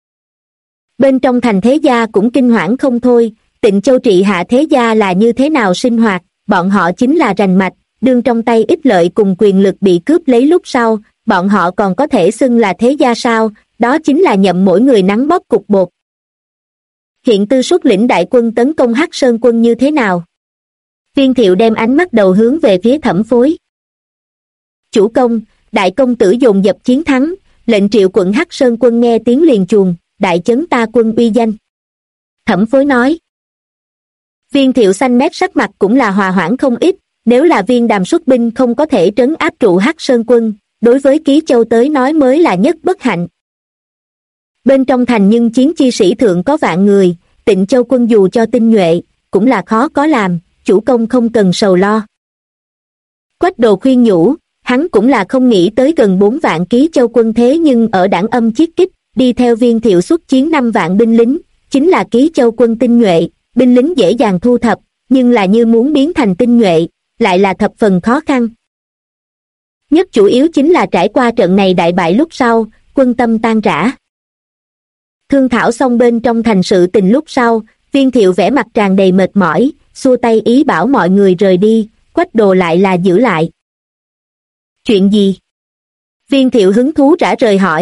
Bên trong thành thế gia cũng kinh hoảng không thôi, Tịnh Châu trị hạ thế gia là như thế nào sinh hoạt, bọn họ chính là rành mạch, đương trong tay ích lợi cùng quyền lực bị cướp lấy lúc sau, bọn họ còn có thể xưng là thế gia sao, đó chính là nhậm mỗi người nắng bóp cục bột. Hiện Tư xuất lĩnh đại quân tấn công Hắc Sơn quân như thế nào? Viên Thiệu đem ánh mắt đầu hướng về phía Thẩm Phối. Chủ công, đại công tử dồn dập chiến thắng, lệnh triệu quận Hắc Sơn quân nghe tiếng liền chuồng, đại chấn ta quân uy danh. Thẩm Phối nói. Viên Thiệu xanh mét sắc mặt cũng là hòa hoãn không ít, nếu là Viên Đàm xuất binh không có thể trấn áp trụ Hắc Sơn quân, đối với Ký Châu tới nói mới là nhất bất hạnh. Bên trong thành nhưng chiến chi sĩ thượng có vạn người, Tịnh Châu quân dù cho tinh nhuệ, cũng là khó có làm, chủ công không cần sầu lo. Quách Đồ khuyên nhủ, hắn cũng là không nghĩ tới gần 4 vạn Ký Châu quân thế nhưng ở Đảng Âm chiết kích, đi theo Viên Thiệu xuất chiến 5 vạn binh lính, chính là Ký Châu quân tinh nhuệ, binh lính dễ dàng thu thập, nhưng là như muốn biến thành tinh nhuệ, lại là thập phần khó khăn. Nhất chủ yếu chính là trải qua trận này đại bại lúc sau, quân tâm tan rã. Thương thảo xong bên trong thành sự tình lúc sau, Viên Thiệu vẻ mặt tràn đầy mệt mỏi, xua tay ý bảo mọi người rời đi, Quách Đồ lại là giữ lại. Chuyện gì? Viên Thiệu hứng thú rã rời hỏi.